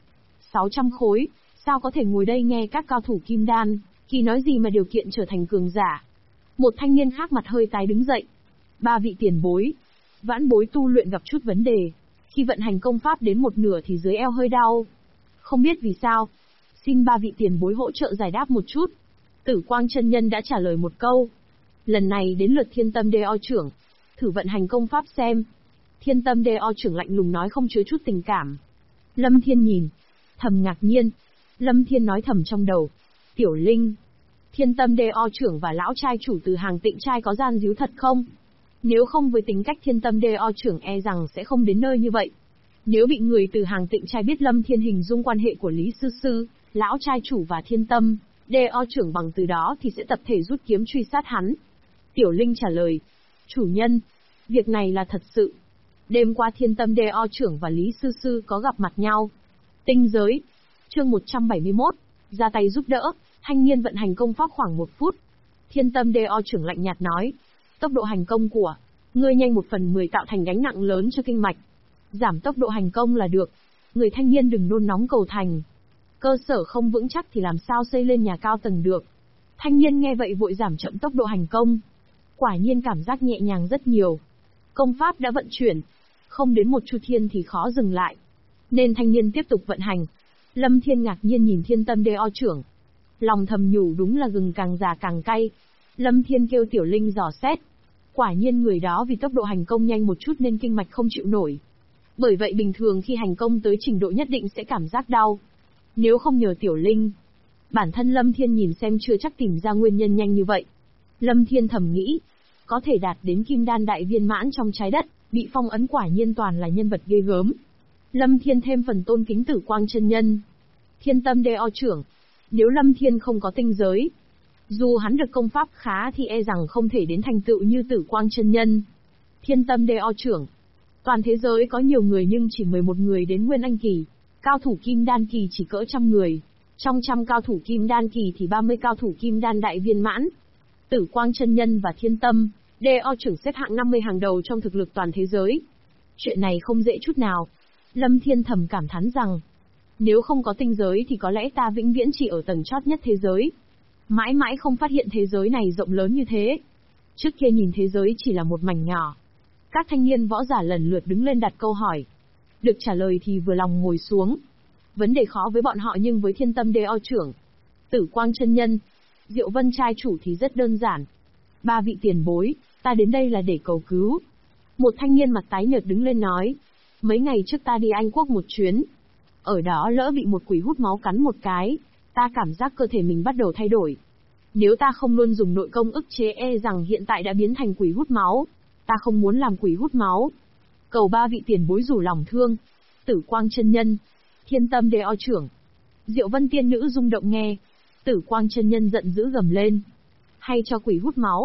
600 khối, sao có thể ngồi đây nghe các cao thủ kim đan, khi nói gì mà điều kiện trở thành cường giả. Một thanh niên khác mặt hơi tái đứng dậy. Ba vị tiền bối. Vãn bối tu luyện gặp chút vấn đề. Khi vận hành công pháp đến một nửa thì dưới eo hơi đau. Không biết vì sao. Xin ba vị tiền bối hỗ trợ giải đáp một chút. Tử Quang chân nhân đã trả lời một câu. Lần này đến lượt Thiên Tâm Đeo trưởng. Thử vận hành công pháp xem. Thiên Tâm Đeo trưởng lạnh lùng nói không chứa chút tình cảm. Lâm Thiên nhìn. Thầm ngạc nhiên. Lâm Thiên nói thầm trong đầu. Tiểu Linh. Thiên Tâm Đeo trưởng và lão trai chủ từ hàng Tịnh trai có gian díu thật không? Nếu không với tính cách Thiên Tâm Đeo trưởng e rằng sẽ không đến nơi như vậy. Nếu bị người từ hàng Tịnh trai biết Lâm Thiên hình dung quan hệ của Lý Sư Sư, lão trai chủ và Thiên Tâm Đeo trưởng bằng từ đó thì sẽ tập thể rút kiếm truy sát hắn. Tiểu Linh trả lời. Chủ nhân, việc này là thật sự. Đêm qua Thiên Tâm Đeo trưởng và Lý Sư Sư có gặp mặt nhau. Tinh giới. Chương 171. Ra tay giúp đỡ. Thanh niên vận hành công pháp khoảng 1 phút. Thiên Tâm Đeo trưởng lạnh nhạt nói. Tốc độ hành công của ngươi nhanh 1/10 tạo thành gánh nặng lớn cho kinh mạch. Giảm tốc độ hành công là được. Người thanh niên đừng nôn nóng cầu thành. Cơ sở không vững chắc thì làm sao xây lên nhà cao tầng được. Thanh niên nghe vậy vội giảm chậm tốc độ hành công. Quả nhiên cảm giác nhẹ nhàng rất nhiều. Công pháp đã vận chuyển. Không đến một chu thiên thì khó dừng lại. Nên thanh niên tiếp tục vận hành. Lâm Thiên ngạc nhiên nhìn Thiên Tâm Đeo trưởng. Lòng thầm nhủ đúng là gừng càng già càng cay. Lâm Thiên kêu Tiểu Linh dò xét. Quả nhiên người đó vì tốc độ hành công nhanh một chút nên kinh mạch không chịu nổi. Bởi vậy bình thường khi hành công tới trình độ nhất định sẽ cảm giác đau. Nếu không nhờ Tiểu Linh, bản thân Lâm Thiên nhìn xem chưa chắc tìm ra nguyên nhân nhanh như vậy. Lâm Thiên thầm nghĩ, có thể đạt đến kim đan đại viên mãn trong trái đất, bị phong ấn quả nhiên toàn là nhân vật ghê gớm. Lâm Thiên thêm phần tôn kính Tử Quang chân nhân. Thiên Tâm Đeo trưởng. Nếu Lâm Thiên không có tinh giới, dù hắn được công pháp khá thì e rằng không thể đến thành tựu như Tử Quang chân nhân. Thiên Tâm Đeo trưởng. Toàn thế giới có nhiều người nhưng chỉ 11 người đến Nguyên Anh kỳ. Cao thủ kim đan kỳ chỉ cỡ 100 người. Trong 100 cao thủ kim đan kỳ thì 30 cao thủ kim đan đại viên mãn. Tử Quang chân nhân và Thiên Tâm Đeo trưởng xếp hạng 50 hàng đầu trong thực lực toàn thế giới. Chuyện này không dễ chút nào. Lâm Thiên thầm cảm thán rằng, nếu không có tinh giới thì có lẽ ta vĩnh viễn chỉ ở tầng chót nhất thế giới. Mãi mãi không phát hiện thế giới này rộng lớn như thế. Trước kia nhìn thế giới chỉ là một mảnh nhỏ. Các thanh niên võ giả lần lượt đứng lên đặt câu hỏi. Được trả lời thì vừa lòng ngồi xuống. Vấn đề khó với bọn họ nhưng với Thiên Tâm Đeo trưởng, Tử Quang chân nhân, Diệu Vân trai chủ thì rất đơn giản. Ba vị tiền bối, ta đến đây là để cầu cứu. Một thanh niên mặt tái nhợt đứng lên nói. Mấy ngày trước ta đi Anh Quốc một chuyến. Ở đó lỡ bị một quỷ hút máu cắn một cái. Ta cảm giác cơ thể mình bắt đầu thay đổi. Nếu ta không luôn dùng nội công ức chế e rằng hiện tại đã biến thành quỷ hút máu. Ta không muốn làm quỷ hút máu. Cầu ba vị tiền bối rủ lòng thương. Tử Quang chân nhân, Thiên Tâm Đeo trưởng, Diệu Vân tiên nữ rung động nghe. Tử Quang chân nhân giận dữ gầm lên. Hay cho quỷ hút máu.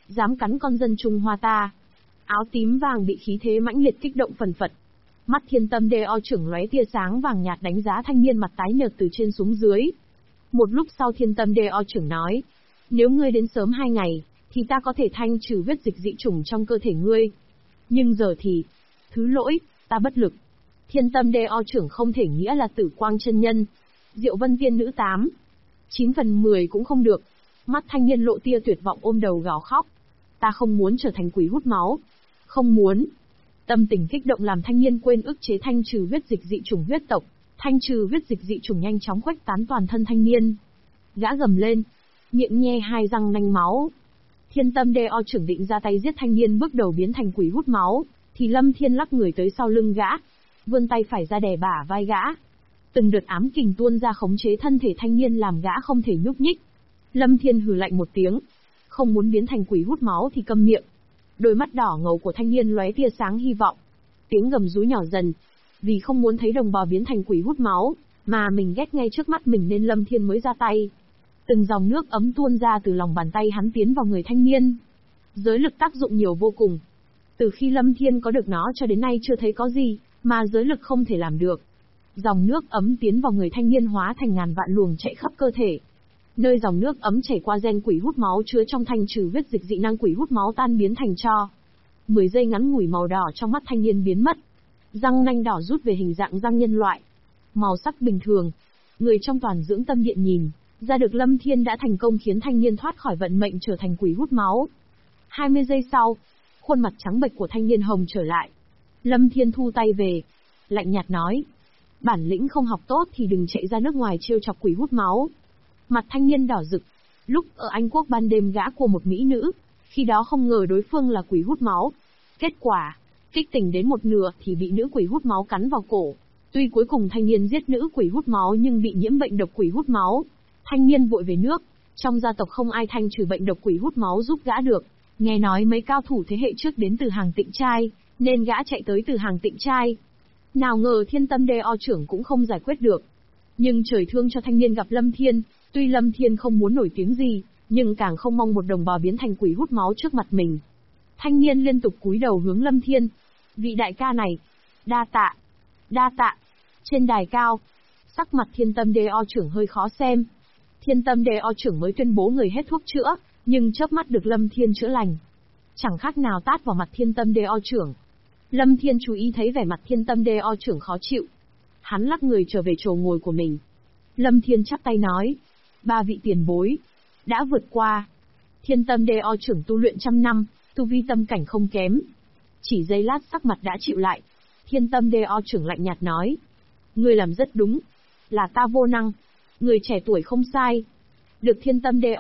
Dám cắn con dân Trung Hoa ta. Áo tím vàng bị khí thế mãnh liệt kích động phần phật. Mắt Thiên Tâm Đeo trưởng lóe tia sáng vàng nhạt đánh giá thanh niên mặt tái nhợt từ trên xuống dưới. Một lúc sau Thiên Tâm Đeo trưởng nói, nếu ngươi đến sớm 2 ngày, thì ta có thể thanh trừ huyết dịch dị chủng trong cơ thể ngươi. Nhưng giờ thì, thứ lỗi, ta bất lực. Thiên Tâm Đeo trưởng không thể nghĩa là Tử Quang chân nhân. Diệu Vân tiên nữ 9 phần 10 cũng không được. Mắt thanh niên lộ tia tuyệt vọng ôm đầu gào khóc. Ta không muốn trở thành quỷ hút máu. Không muốn. Tâm tình kích động làm thanh niên quên ức chế thanh trừ huyết dịch dị chủng huyết tộc. Thanh trừ huyết dịch dị chủng nhanh chóng khuếch tán toàn thân thanh niên. Gã gầm lên, miệng nhe 2 răng nanh máu. Thiên Tâm Đeo trưởng định ra tay giết thanh niên bước đầu biến thành quỷ hút máu, thì Lâm Thiên lắc người tới sau lưng gã, vươn tay phải ra đè bả vai gã. Từng đợt ám kình tuôn ra khống chế thân thể thanh niên làm gã không thể nhúc nhích. Lâm Thiên hừ lạnh một tiếng, không muốn biến thành quỷ hút máu thì câm miệng. Đôi mắt đỏ ngầu của thanh niên lóe tia sáng hy vọng. Tiếng gầm rú nhỏ dần, vì không muốn thấy đồng bào biến thành quỷ hút máu, mà mình ghét ngay trước mắt mình nên Lâm Thiên mới ra tay. Từng dòng nước ấm tuôn ra từ lòng bàn tay hắn tiến vào người thanh niên. Giới lực tác dụng nhiều vô cùng. Từ khi Lâm Thiên có được nó cho đến nay chưa thấy có gì mà giới lực không thể làm được. Dòng nước ấm tiến vào người thanh niên hóa thành ngàn vạn luồng chạy khắp cơ thể. Nơi dòng nước ấm chảy qua gen quỷ hút máu chứa trong thanh trừ huyết dịch dị năng quỷ hút máu tan biến thành tro. 10 giây ngắn ngủi màu đỏ trong mắt thanh niên biến mất. Răng nanh đỏ rút về hình dạng răng nhân loại. Màu sắc bình thường. Người trong toàn dưỡng tâm điện nhìn ra được Lâm Thiên đã thành công khiến thanh niên thoát khỏi vận mệnh trở thành quỷ hút máu. 20 giây sau, khuôn mặt trắng bệch của thanh niên hồng trở lại. Lâm Thiên thu tay về, lạnh nhạt nói, bản lĩnh không học tốt thì đừng chạy ra nước ngoài trêu chọc quỷ hút máu. Mặt thanh niên đỏ rực, lúc ở Anh Quốc ban đêm gã của một mỹ nữ, khi đó không ngờ đối phương là quỷ hút máu. Kết quả, kích tình đến một nửa thì bị nữ quỷ hút máu cắn vào cổ. Tuy cuối cùng thanh niên giết nữ quỷ hút máu nhưng bị nhiễm bệnh độc quỷ hút máu. Thanh niên vội về nước, trong gia tộc không ai thanh trừ bệnh độc quỷ hút máu giúp gã được. Nghe nói mấy cao thủ thế hệ trước đến từ hàng Tịnh Trai, nên gã chạy tới từ hàng Tịnh Trai. Nào ngờ Thiên Tâm Đeo trưởng cũng không giải quyết được. Nhưng trời thương cho thanh niên gặp Lâm Thiên, tuy Lâm Thiên không muốn nổi tiếng gì, nhưng càng không mong một đồng bào biến thành quỷ hút máu trước mặt mình. Thanh niên liên tục cúi đầu hướng Lâm Thiên. Vị đại ca này, đa tạ, đa tạ. Trên đài cao, sắc mặt Thiên Tâm Đeo trưởng hơi khó xem. Thiên Tâm Đeo trưởng mới tuyên bố người hết thuốc chữa, nhưng chớp mắt được Lâm Thiên chữa lành. Chẳng khác nào tát vào mặt Thiên Tâm Đeo trưởng. Lâm Thiên chú ý thấy vẻ mặt Thiên Tâm Đeo trưởng khó chịu. Hắn lắc người trở về chỗ ngồi của mình. Lâm Thiên chắp tay nói, 3 vị tiền bối đã vượt qua. Thiên Tâm Đeo trưởng tu luyện 100 năm, tu vi tâm cảnh không kém. Chỉ giây lát sắc mặt đã chịu lại. Thiên Tâm Đeo trưởng lạnh nhạt nói, ngươi làm rất đúng, là ta vô năng. Người trẻ tuổi không sai. Được Thiên Tâm Đeo